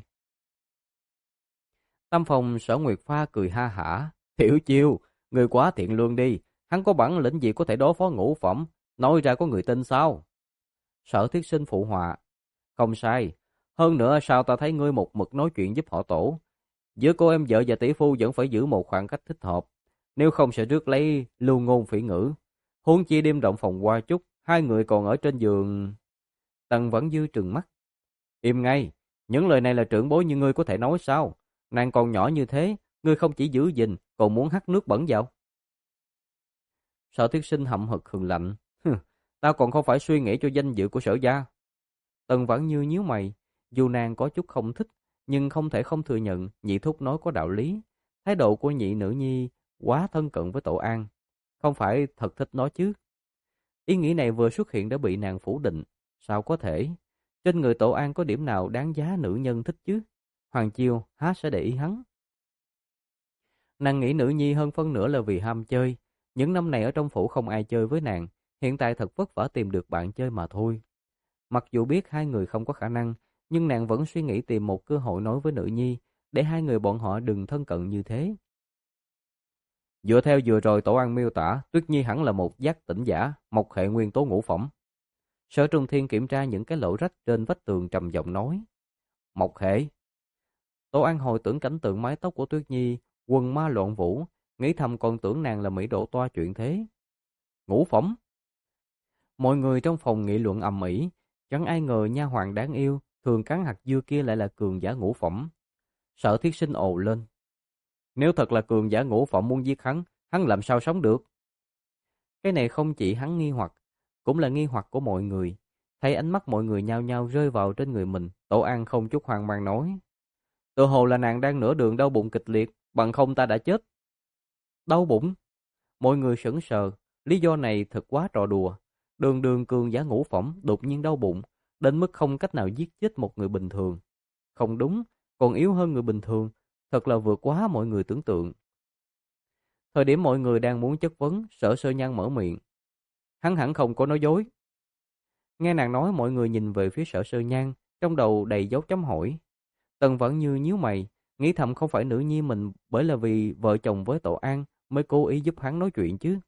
Tam phòng Sở Nguyệt Pha cười ha hả, Tiểu Chiêu, người quá thiện lương đi, hắn có bản lĩnh gì có thể đối phó ngũ phẩm, nói ra có người tin sao? Sở Thiết Sinh phụ họa. Không sai. Hơn nữa sao ta thấy ngươi một mực nói chuyện giúp họ tổ. Giữa cô em vợ và tỷ phu vẫn phải giữ một khoảng cách thích hợp. Nếu không sẽ rước lấy lưu ngôn phỉ ngữ. Huống chi đêm động phòng qua chút, hai người còn ở trên giường. Tần Vẫn Dư trừng mắt. Im ngay, những lời này là trưởng bối như ngươi có thể nói sao? Nàng còn nhỏ như thế, ngươi không chỉ giữ gìn, còn muốn hắt nước bẩn vào. Sở Thiết Sinh hậm hực hừng lạnh. Tao còn không phải suy nghĩ cho danh dự của Sở gia. Tần Vãn Như nhíu mày, dù nàng có chút không thích, nhưng không thể không thừa nhận nhị thúc nói có đạo lý. Thái độ của nhị nữ nhi quá thân cận với Tổ An, không phải thật thích nó chứ. Ý nghĩ này vừa xuất hiện đã bị nàng phủ định. Sao có thể? Trên người Tổ An có điểm nào đáng giá nữ nhân thích chứ? Hoàng Chiêu há sẽ để ý hắn. Nàng nghĩ nữ nhi hơn phân nửa là vì ham chơi. Những năm này ở trong phủ không ai chơi với nàng, hiện tại thật vất vả tìm được bạn chơi mà thôi. Mặc dù biết hai người không có khả năng, nhưng nàng vẫn suy nghĩ tìm một cơ hội nói với nữ nhi, để hai người bọn họ đừng thân cận như thế. Dựa theo vừa rồi Tổ An miêu tả, Tuyết Nhi hẳn là một giác tỉnh giả, mộc hệ nguyên tố ngũ phẩm. Sở Trung Thiên kiểm tra những cái lỗ rách trên vách tường trầm giọng nói. Mộc hệ. Tổ An hồi tưởng cảnh tượng mái tóc của Tuyết Nhi, quần ma loạn vũ, nghĩ thầm còn tưởng nàng là Mỹ Độ Toa chuyện thế. Ngũ phẩm. Mọi người trong phòng nghị luận ầm ĩ, chẳng ai ngờ nha hoàn đáng yêu, thường cắn hạt dưa kia lại là cường giả ngũ phẩm. Sở Thiết Sinh ồ lên. Nếu thật là cường giả ngũ phẩm muốn giết hắn, hắn làm sao sống được? Cái này không chỉ hắn nghi hoặc, cũng là nghi hoặc của mọi người. Thấy ánh mắt mọi người nhao nhao rơi vào trên người mình, Tổ An không chút hoang mang nói. Tự hồ là nàng đang nửa đường đau bụng kịch liệt, bằng không ta đã chết. Đau bụng? Mọi người sững sờ, lý do này thật quá trò đùa. Đường đường cường giả ngũ phẩm đột nhiên đau bụng, đến mức không cách nào giết chết một người bình thường. Không đúng, còn yếu hơn người bình thường, thật là vượt quá mọi người tưởng tượng. Thời điểm mọi người đang muốn chất vấn, Sở Sơ Nhan mở miệng. Hắn hẳn không có nói dối. Nghe nàng nói, mọi người nhìn về phía Sở Sơ Nhan, trong đầu đầy dấu chấm hỏi. Tần Vẫn Như nhíu mày, nghĩ thầm không phải nữ nhi mình bởi là vì vợ chồng với Tổ An mới cố ý giúp hắn nói chuyện chứ.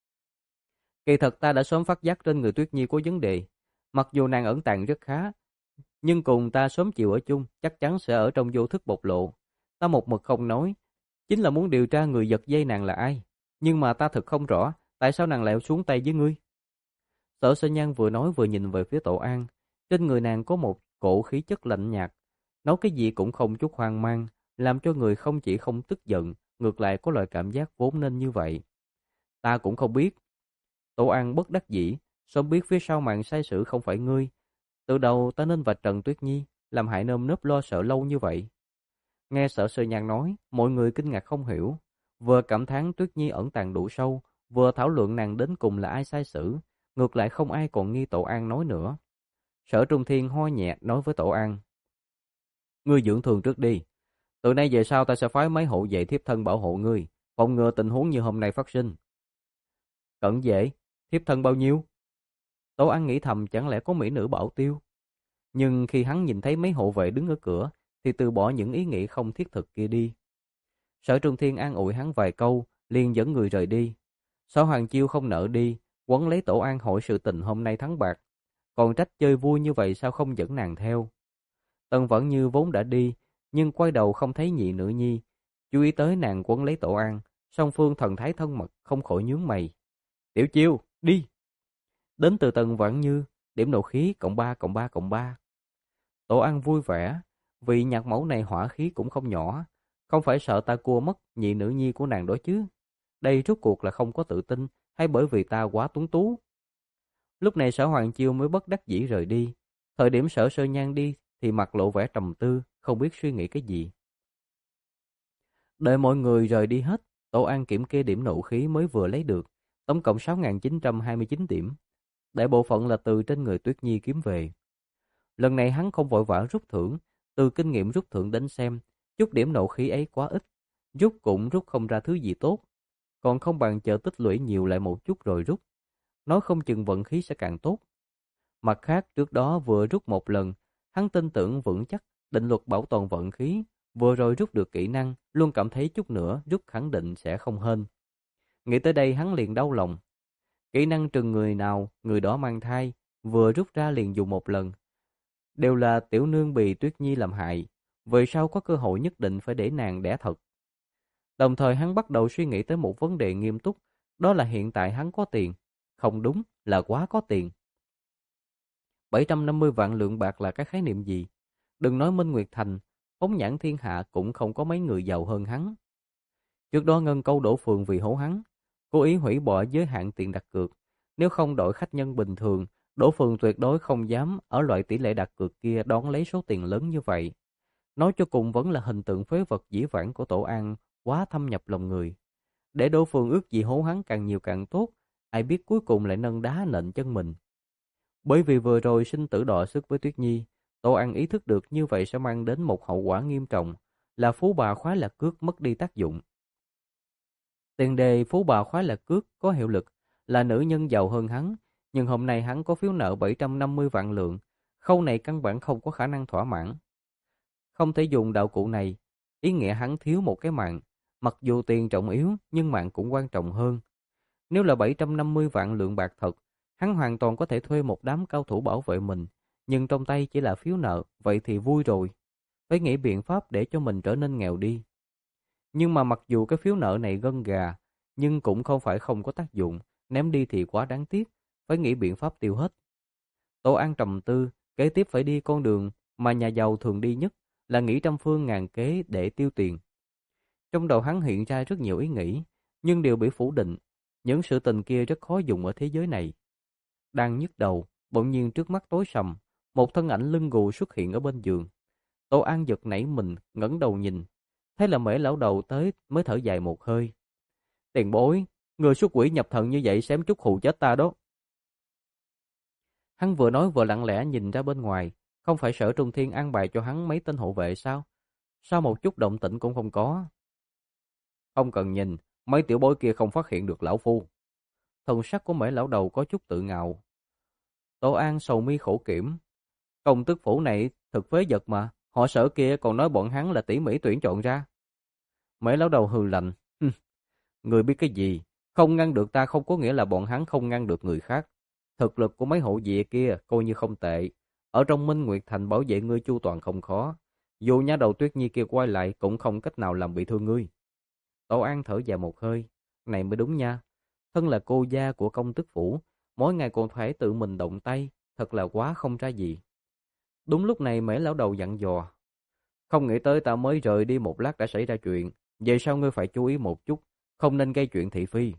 Kỳ thật ta đã sớm phát giác trên người Tuyết Nhi có vấn đề. Mặc dù nàng ẩn tàng rất khá, nhưng cùng ta sớm chịu ở chung, chắc chắn sẽ ở trong vô thức bộc lộ. Ta một mực không nói, chính là muốn điều tra người giật dây nàng là ai. Nhưng mà ta thật không rõ, tại sao nàng lại xuống tay với ngươi. Sở Sơ Nhan vừa nói vừa nhìn về phía Tổ An. Trên người nàng có một cổ khí chất lạnh nhạt, nói cái gì cũng không chút hoang mang, làm cho người không chỉ không tức giận, ngược lại có loại cảm giác vốn nên như vậy. Ta cũng không biết. Tổ An bất đắc dĩ, sớm biết phía sau màn sai sử không phải ngươi. Từ đầu ta nên vạch trần Tuyết Nhi, làm hại nơm nớp lo sợ lâu như vậy. Nghe Sở Sơ Nhan nói, mọi người kinh ngạc không hiểu. Vừa cảm thán Tuyết Nhi ẩn tàng đủ sâu, vừa thảo luận nàng đến cùng là ai sai sử. Ngược lại không ai còn nghi Tổ An nói nữa. Sở Trung Thiên ho nhẹ nói với Tổ An. Ngươi dưỡng thương trước đi. Từ nay về sau ta sẽ phái mấy hộ vệ thiếp thân bảo hộ ngươi, phòng ngừa tình huống như hôm nay phát sinh. Cận vệ, thiếp thân bao nhiêu? Tổ An nghĩ thầm chẳng lẽ có mỹ nữ bảo tiêu. Nhưng khi hắn nhìn thấy mấy hộ vệ đứng ở cửa, thì từ bỏ những ý nghĩ không thiết thực kia đi. Sở Trung Thiên an ủi hắn vài câu, liền dẫn người rời đi. Sở Hoàng Chiêu không nỡ đi, quấn lấy Tổ An hỏi sự tình hôm nay thắng bạc. Còn trách chơi vui như vậy sao không dẫn nàng theo. Tần Vẫn Như vốn đã đi, nhưng quay đầu không thấy nhị nữ nhi. Chú ý tới nàng quấn lấy Tổ An, song phương thần thái thân mật không khỏi nhướng mày. Tiểu Chiêu, đi! Đến từ Tần Vẫn Như, điểm nộ khí cộng ba cộng ba cộng ba. Tổ An vui vẻ, vì nhạc mẫu này hỏa khí cũng không nhỏ. Không phải sợ ta cua mất nhị nữ nhi của nàng đó chứ. Đây rốt cuộc là không có tự tin, hay bởi vì ta quá tuấn tú. Lúc này Sở Hoàng Chiêu mới bất đắc dĩ rời đi. Thời điểm Sở Sơ Nhan đi thì mặt lộ vẻ trầm tư, không biết suy nghĩ cái gì. Đợi mọi người rời đi hết, Tổ An kiểm kê điểm nộ khí mới vừa lấy được, tổng cộng sáu nghìn chín trăm hai mươi chín điểm. Đại bộ phận là từ trên người Tuyết Nhi kiếm về. Lần này hắn không vội vã rút thưởng, từ kinh nghiệm rút thưởng đến xem, chút điểm nộ khí ấy quá ít, rút cũng rút không ra thứ gì tốt, còn không bằng chờ tích lũy nhiều lại một chút rồi rút. Nói không chừng vận khí sẽ càng tốt. Mặt khác trước đó vừa rút một lần, hắn tin tưởng vững chắc định luật bảo toàn vận khí, vừa rồi rút được kỹ năng, luôn cảm thấy chút nữa rút khẳng định sẽ không hên. Nghĩ tới đây hắn liền đau lòng. Kỹ năng trừng người nào, người đó mang thai, vừa rút ra liền dùng một lần. Đều là tiểu nương bị Tuyết Nhi làm hại, về sau có cơ hội nhất định phải để nàng đẻ thật. Đồng thời hắn bắt đầu suy nghĩ tới một vấn đề nghiêm túc, đó là hiện tại hắn có tiền. Không đúng, là quá có tiền. bảy trăm năm mươi vạn lượng bạc là cái khái niệm gì? Đừng nói Minh Nguyệt Thành, phóng nhãn thiên hạ cũng không có mấy người giàu hơn hắn. Trước đó Ngân Câu đổ phường vì hố hắn, cố ý hủy bỏ giới hạn tiền đặt cược. Nếu không đổi khách nhân bình thường, Đỗ Phường tuyệt đối không dám ở loại tỷ lệ đặt cược kia đón lấy số tiền lớn như vậy. Nói cho cùng vẫn là hình tượng phế vật dĩ vãng của Tổ An quá thâm nhập lòng người. Để Đỗ Phường ước gì hố hắn càng nhiều càng tốt, ai biết cuối cùng lại nâng đá nện chân mình. Bởi vì vừa rồi sinh tử đọ sức với Tuyết Nhi, Tổ An ý thức được như vậy sẽ mang đến một hậu quả nghiêm trọng, là phú bà khoái lạc cước mất đi tác dụng. Tiền đề phú bà khoái lạc cước có hiệu lực là nữ nhân giàu hơn hắn, nhưng hôm nay hắn có phiếu nợ bảy trăm năm mươi vạn lượng, khâu này căn bản không có khả năng thỏa mãn. Không thể dùng đạo cụ này, ý nghĩa hắn thiếu một cái mạng, mặc dù tiền trọng yếu nhưng mạng cũng quan trọng hơn. Nếu là bảy trăm năm mươi vạn lượng bạc thật, hắn hoàn toàn có thể thuê một đám cao thủ bảo vệ mình, nhưng trong tay chỉ là phiếu nợ, vậy thì vui rồi. Phải nghĩ biện pháp để cho mình trở nên nghèo đi. Nhưng mà mặc dù cái phiếu nợ này gân gà, nhưng cũng không phải không có tác dụng, ném đi thì quá đáng tiếc, phải nghĩ biện pháp tiêu hết. Tổ An trầm tư, kế tiếp phải đi con đường mà nhà giàu thường đi nhất, là nghĩ trăm phương ngàn kế để tiêu tiền. Trong đầu hắn hiện ra rất nhiều ý nghĩ, nhưng đều bị phủ định, những sự tình kia rất khó dùng ở thế giới này. Đang nhức đầu, bỗng nhiên trước mắt tối sầm, một thân ảnh lưng gù xuất hiện ở bên giường. Tổ An giật nảy mình, ngẩng đầu nhìn, thấy là Mễ lão đầu tới mới thở dài một hơi. Tiền bối, người xuất quỷ nhập thần như vậy xém chút hù chết ta đó. Hắn vừa nói vừa lặng lẽ nhìn ra bên ngoài, không phải Sở Trung Thiên an bài cho hắn mấy tên hộ vệ sao? Sao một chút động tĩnh cũng không có? Không cần nhìn, mấy tiểu bối kia không phát hiện được lão phu. Thần sắc của Mễ lão đầu có chút tự ngạo. Tổ An sầu mi khổ kiểm. Công tước phủ này thực phế vật mà, họ Sở kia còn nói bọn hắn là tỉ mỉ tuyển chọn ra. Mễ lão đầu hừ lạnh. Người biết cái gì, không ngăn được ta không có nghĩa là bọn hắn không ngăn được người khác. Thực lực của mấy hộ vệ kia coi như không tệ. Ở trong Minh Nguyệt Thành bảo vệ ngươi chu toàn không khó. Dù nha đầu Tuyết Nhi kia quay lại cũng không cách nào làm bị thương ngươi. Tổ An thở dài một hơi. Này mới đúng nha. Thân là cô gia của công tước phủ, mỗi ngày còn phải tự mình động tay, thật là quá không ra gì. Đúng lúc này Mễ lão đầu dặn dò. Không nghĩ tới ta mới rời đi một lát đã xảy ra chuyện. Về sau ngươi phải chú ý một chút, không nên gây chuyện thị phi.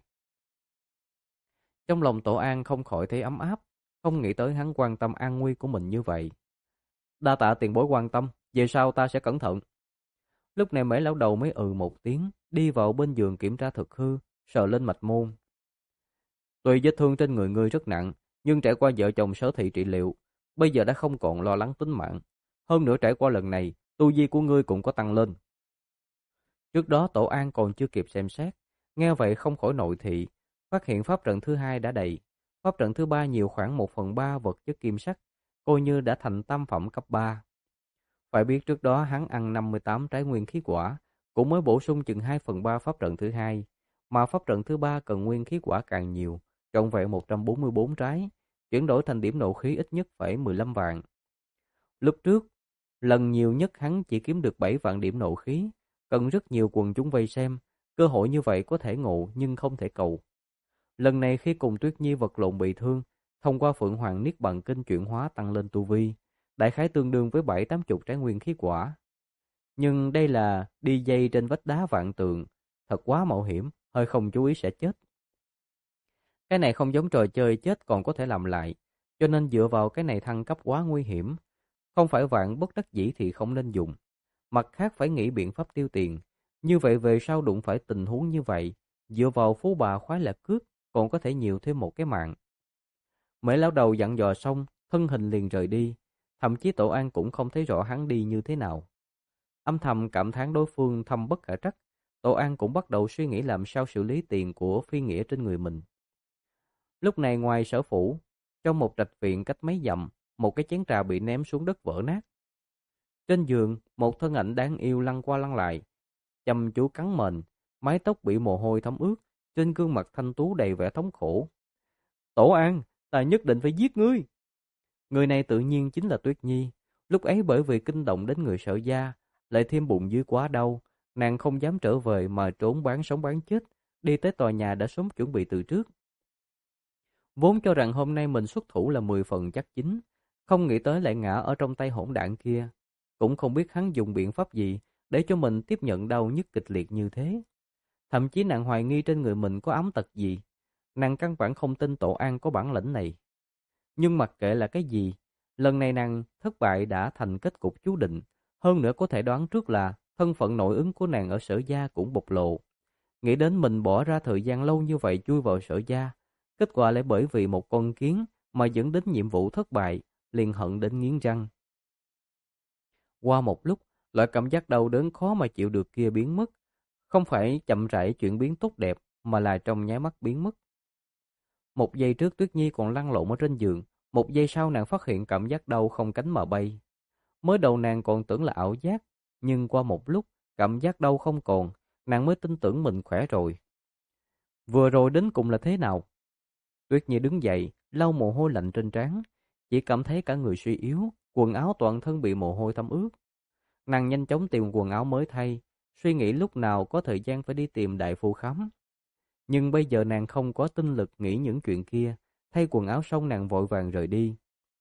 Trong lòng Tổ An không khỏi thấy ấm áp, không nghĩ tới hắn quan tâm an nguy của mình như vậy. Đa tạ tiền bối quan tâm, về sau ta sẽ cẩn thận. Lúc này Mễ lão đầu mới ừ một tiếng, đi vào bên giường kiểm tra thực hư, sờ lên mạch môn. Tuy vết thương trên người ngươi rất nặng, nhưng trải qua vợ chồng Sở Thị trị liệu, bây giờ đã không còn lo lắng tính mạng. Hơn nữa trải qua lần này, tu vi của ngươi cũng có tăng lên. Trước đó Tổ An còn chưa kịp xem xét, nghe vậy không khỏi nội thị, phát hiện pháp trận thứ hai đã đầy, pháp trận thứ ba nhiều khoảng một phần ba vật chất kim sắc, coi như đã thành tam phẩm cấp ba. Phải biết trước đó hắn ăn năm mươi tám trái nguyên khí quả, cũng mới bổ sung chừng hai phần ba pháp trận thứ hai, mà pháp trận thứ ba cần nguyên khí quả càng nhiều, trọn vẹn một trăm bốn mươi bốn trái, chuyển đổi thành điểm nộ khí ít nhất phải mười lăm vạn. Lúc trước, lần nhiều nhất hắn chỉ kiếm được bảy vạn điểm nộ khí, cần rất nhiều quần chúng vây xem, cơ hội như vậy có thể ngộ nhưng không thể cầu. Lần này khi cùng Tuyết Nhi vật lộn bị thương, thông qua Phượng Hoàng Niết Bàn Kinh chuyển hóa tăng lên tu vi, đại khái tương đương với bảy tám chục trái nguyên khí quả. Nhưng đây là đi dây trên vách đá vạn tường, thật quá mạo hiểm, hơi không chú ý sẽ chết. Cái này không giống trò chơi chết còn có thể làm lại, cho nên dựa vào cái này thăng cấp quá nguy hiểm. Không phải vạn bất đắc dĩ thì không nên dùng. Mặt khác phải nghĩ biện pháp tiêu tiền. Như vậy về sau đụng phải tình huống như vậy, dựa vào phú bà khoái lạc cước, còn có thể nhiều thêm một cái mạng. Mễ lão đầu dặn dò xong, thân hình liền rời đi. Thậm chí Tổ An cũng không thấy rõ hắn đi như thế nào. Âm thầm cảm thán đối phương thâm bất khả trắc, Tổ An cũng bắt đầu suy nghĩ làm sao xử lý tiền của phi nghĩa trên người mình. Lúc này ngoài sở phủ, trong một trạch viện cách mấy dặm, một cái chén trà bị ném xuống đất vỡ nát. Trên giường, một thân ảnh đáng yêu lăn qua lăn lại, chăm chú cắn mền, mái tóc bị mồ hôi thấm ướt, trên gương mặt thanh tú đầy vẻ thống khổ. Tổ An, ta nhất định phải giết ngươi. Người này tự nhiên chính là Tuyết Nhi. Lúc ấy bởi vì kinh động đến người Sở gia, lại thêm bụng dưới quá đau, nàng không dám trở về mà trốn bán sống bán chết, đi tới tòa nhà đã sớm chuẩn bị từ trước. Vốn cho rằng hôm nay mình xuất thủ là mười phần chắc chín, không nghĩ tới lại ngã ở trong tay hỗn đản kia. Cũng không biết hắn dùng biện pháp gì để cho mình tiếp nhận đau nhức kịch liệt như thế. Thậm chí nàng hoài nghi trên người mình có ám tật gì. Nàng căn bản không tin Tổ An có bản lĩnh này. Nhưng mặc kệ là cái gì, lần này nàng thất bại đã thành kết cục chú định. Hơn nữa có thể đoán trước là thân phận nội ứng của nàng ở Sở gia cũng bộc lộ. Nghĩ đến mình bỏ ra thời gian lâu như vậy chui vào Sở gia, kết quả lại bởi vì một con kiến mà dẫn đến nhiệm vụ thất bại, liền hận đến nghiến răng. Qua một lúc, loại cảm giác đau đớn khó mà chịu được kia biến mất. Không phải chậm rãi chuyển biến tốt đẹp, mà là trong nháy mắt biến mất. Một giây trước Tuyết Nhi còn lăn lộn ở trên giường, một giây sau nàng phát hiện cảm giác đau không cánh mà bay. Mới đầu nàng còn tưởng là ảo giác, nhưng qua một lúc, cảm giác đau không còn, nàng mới tin tưởng mình khỏe rồi. Vừa rồi đến cùng là thế nào? Tuyết Nhi đứng dậy, lau mồ hôi lạnh trên trán, chỉ cảm thấy cả người suy yếu, quần áo toàn thân bị mồ hôi thấm ướt. Nàng nhanh chóng tìm quần áo mới thay, suy nghĩ lúc nào có thời gian phải đi tìm đại phu khám. Nhưng bây giờ nàng không có tinh lực nghĩ những chuyện kia, thay quần áo xong nàng vội vàng rời đi.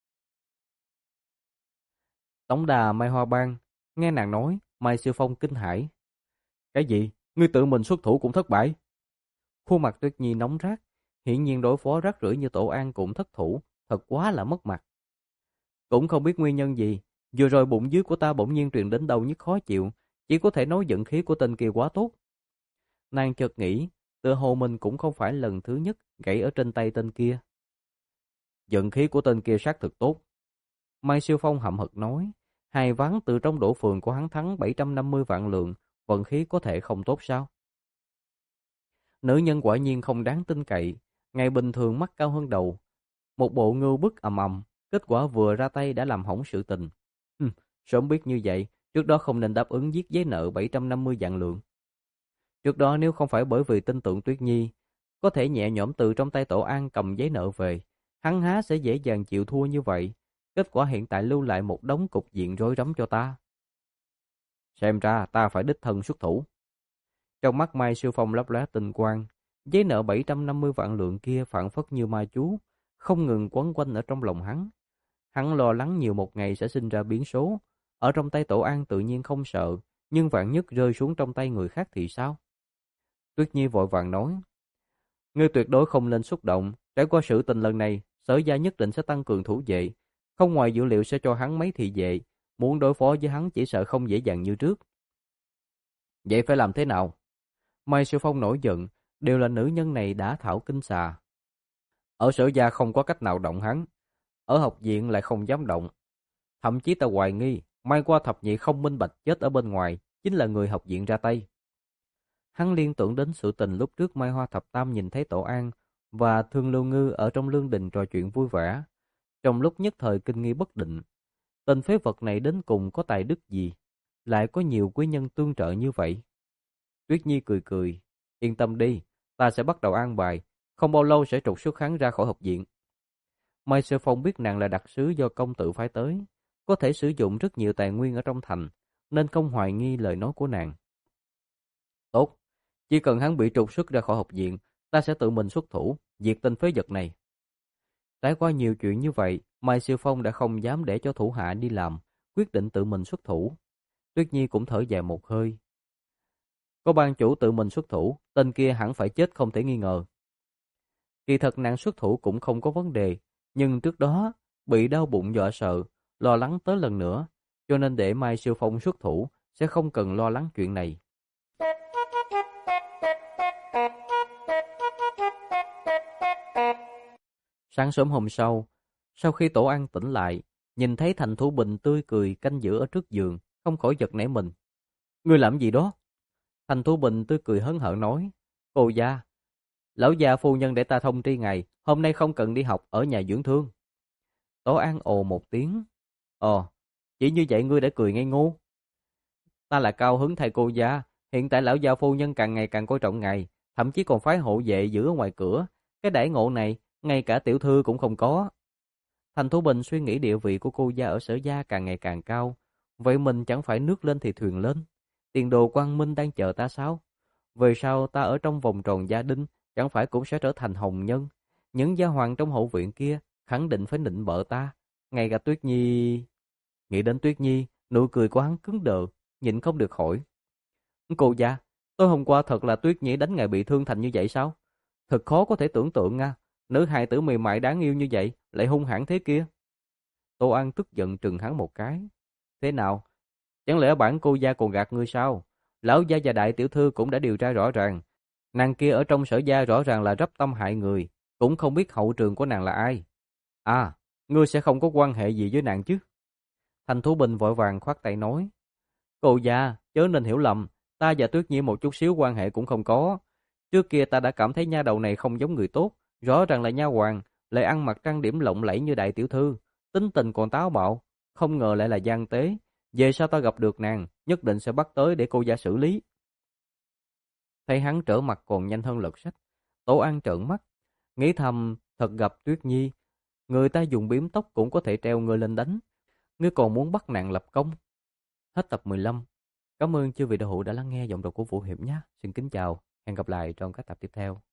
Tổng đà Mai Hoa Bang, nghe nàng nói, Mai Siêu Phong kinh hãi. Cái gì? Ngươi tự mình xuất thủ cũng thất bại? Khuôn mặt Tuyết Nhi nóng rát, hiển nhiên đối phó rác rưởi như Tổ An cũng thất thủ, thật quá là mất mặt. Cũng không biết nguyên nhân gì, vừa rồi bụng dưới của ta bỗng nhiên truyền đến đau nhức khó chịu, chỉ có thể nói vận khí của tên kia quá tốt. Nàng chợt nghĩ, tựa hồ mình cũng không phải lần thứ nhất gãy ở trên tay tên kia. Vận khí của tên kia xác thực tốt. Mai Siêu Phong hậm hực nói, hai ván từ trong đổ phường của hắn thắng bảy trăm năm mươi vạn lượng, vận khí có thể không tốt sao? Nữ nhân quả nhiên không đáng tin cậy, ngày bình thường mắt cao hơn đầu. Một bộ ngưu bức ầm ầm, kết quả vừa ra tay đã làm hỏng sự tình. Hừm, sớm biết như vậy, trước đó không nên đáp ứng giết giấy nợ bảy trăm năm mươi vạn lượng. Trước đó nếu không phải bởi vì tin tưởng Tuyết Nhi, có thể nhẹ nhõm từ trong tay Tổ An cầm giấy nợ về, hắn há sẽ dễ dàng chịu thua như vậy. Kết quả hiện tại lưu lại một đống cục diện rối rắm cho ta. Xem ra ta phải đích thân xuất thủ. Trong mắt Mai Siêu Phong lấp lóe tinh quang, giấy nợ bảy trăm năm mươi vạn lượng kia phảng phất như ma chú, không ngừng quấn quanh ở trong lòng hắn. Hắn lo lắng nhiều một ngày sẽ sinh ra biến số. Ở trong tay Tổ An tự nhiên không sợ, nhưng vạn nhất rơi xuống trong tay người khác thì sao? Tuyết Nhi vội vàng nói, ngươi tuyệt đối không nên xúc động, trải qua sự tình lần này, Sở gia nhất định sẽ tăng cường thủ vệ, không ngoài dữ liệu sẽ cho hắn mấy thị vệ, muốn đối phó với hắn chỉ sợ không dễ dàng như trước. Vậy phải làm thế nào? Mai Siêu Phong nổi giận, đều là nữ nhân này đã thảo kinh xà. Ở Sở gia không có cách nào động hắn, ở học viện lại không dám động. Thậm chí ta hoài nghi, Mai qua thập nhị không minh bạch chết ở bên ngoài, chính là người học viện ra tay. Hắn liên tưởng đến sự tình lúc trước Mai Hoa Thập Tam nhìn thấy Tổ An và Thương Lưu Ngư ở trong lương đình trò chuyện vui vẻ. Trong lúc nhất thời kinh nghi bất định, tên phế vật này đến cùng có tài đức gì, lại có nhiều quý nhân tương trợ như vậy. Tuyết Nhi cười cười, yên tâm đi, ta sẽ bắt đầu an bài, không bao lâu sẽ trục xuất hắn ra khỏi học viện. Mai Sơ Phong biết nàng là đặc sứ do công tử phái tới, có thể sử dụng rất nhiều tài nguyên ở trong thành, nên không hoài nghi lời nói của nàng. Tốt, chỉ cần hắn bị trục xuất ra khỏi học viện, ta sẽ tự mình xuất thủ, diệt tên phế vật này. Trải qua nhiều chuyện như vậy, Mai Siêu Phong đã không dám để cho thủ hạ đi làm, quyết định tự mình xuất thủ. Tuyết Nhi cũng thở dài một hơi. Có ban chủ tự mình xuất thủ, tên kia hẳn phải chết không thể nghi ngờ. Kỳ thật nàng xuất thủ cũng không có vấn đề, nhưng trước đó bị đau bụng dọa sợ, lo lắng tới lần nữa, cho nên để Mai Siêu Phong xuất thủ sẽ không cần lo lắng chuyện này. Sáng sớm hôm sau, sau khi Tổ An tỉnh lại, nhìn thấy Thành Thủ Bình tươi cười canh giữ ở trước giường, không khỏi giật nảy mình. Ngươi làm gì đó? Thành Thủ Bình tươi cười hớn hở nói, cô gia, lão gia phu nhân để ta thông tri ngài, hôm nay không cần đi học ở nhà dưỡng thương. Tổ An ồ một tiếng, ồ, chỉ như vậy ngươi đã cười ngây ngô. Ta là cao hứng thay cô gia, hiện tại lão gia phu nhân càng ngày càng coi trọng ngài, thậm chí còn phái hộ vệ giữ ở ngoài cửa, cái đãi ngộ này ngay cả tiểu thư cũng không có. Thành Thủ Bình suy nghĩ địa vị của cô gia ở Sở Gia càng ngày càng cao. Vậy mình chẳng phải nước lên thì thuyền lên. Tiền đồ quang minh đang chờ ta sao? Về sau ta ở trong vòng tròn gia đình, chẳng phải cũng sẽ trở thành hồng nhân. Những gia hoàng trong hậu viện kia khẳng định phải nịnh bợ ta. Ngay cả Tuyết Nhi... Nghĩ đến Tuyết Nhi, nụ cười của hắn cứng đờ, nhịn không được hỏi. Cô gia, tối hôm qua thật là Tuyết Nhi đánh ngài bị thương thành như vậy sao? Thật khó có thể tưởng tượng nha. Nữ hài tử mềm mại đáng yêu như vậy, lại hung hãn thế kia. Tô An tức giận trừng hắn một cái. Thế nào? Chẳng lẽ bản cô gia còn gạt ngươi sao? Lão gia và đại tiểu thư cũng đã điều tra rõ ràng. Nàng kia ở trong Sở Gia rõ ràng là rắp tâm hại người, cũng không biết hậu trường của nàng là ai. À, ngươi sẽ không có quan hệ gì với nàng chứ? Thành Thú Bình vội vàng khoát tay nói. Cô gia, chớ nên hiểu lầm, ta và Tuyết Nhi một chút xíu quan hệ cũng không có. Trước kia ta đã cảm thấy nha đầu này không giống người tốt, rõ ràng là nha hoàn, lại ăn mặc trang điểm lộng lẫy như đại tiểu thư, tính tình còn táo bạo, không ngờ lại là gian tế. Về sau ta gặp được nàng, nhất định sẽ bắt tới để cô gia xử lý. Thấy hắn trở mặt còn nhanh hơn lật sách, Tổ An trợn mắt, nghĩ thầm thật gặp Tuyết Nhi, người ta dùng biếm tóc cũng có thể treo ngươi lên đánh, ngươi còn muốn bắt nàng lập công. Hết tập mười lăm. Cảm ơn chư vị đạo hữu đã lắng nghe giọng đọc của Vũ Hiệp nhé. Xin kính chào, hẹn gặp lại trong các tập tiếp theo.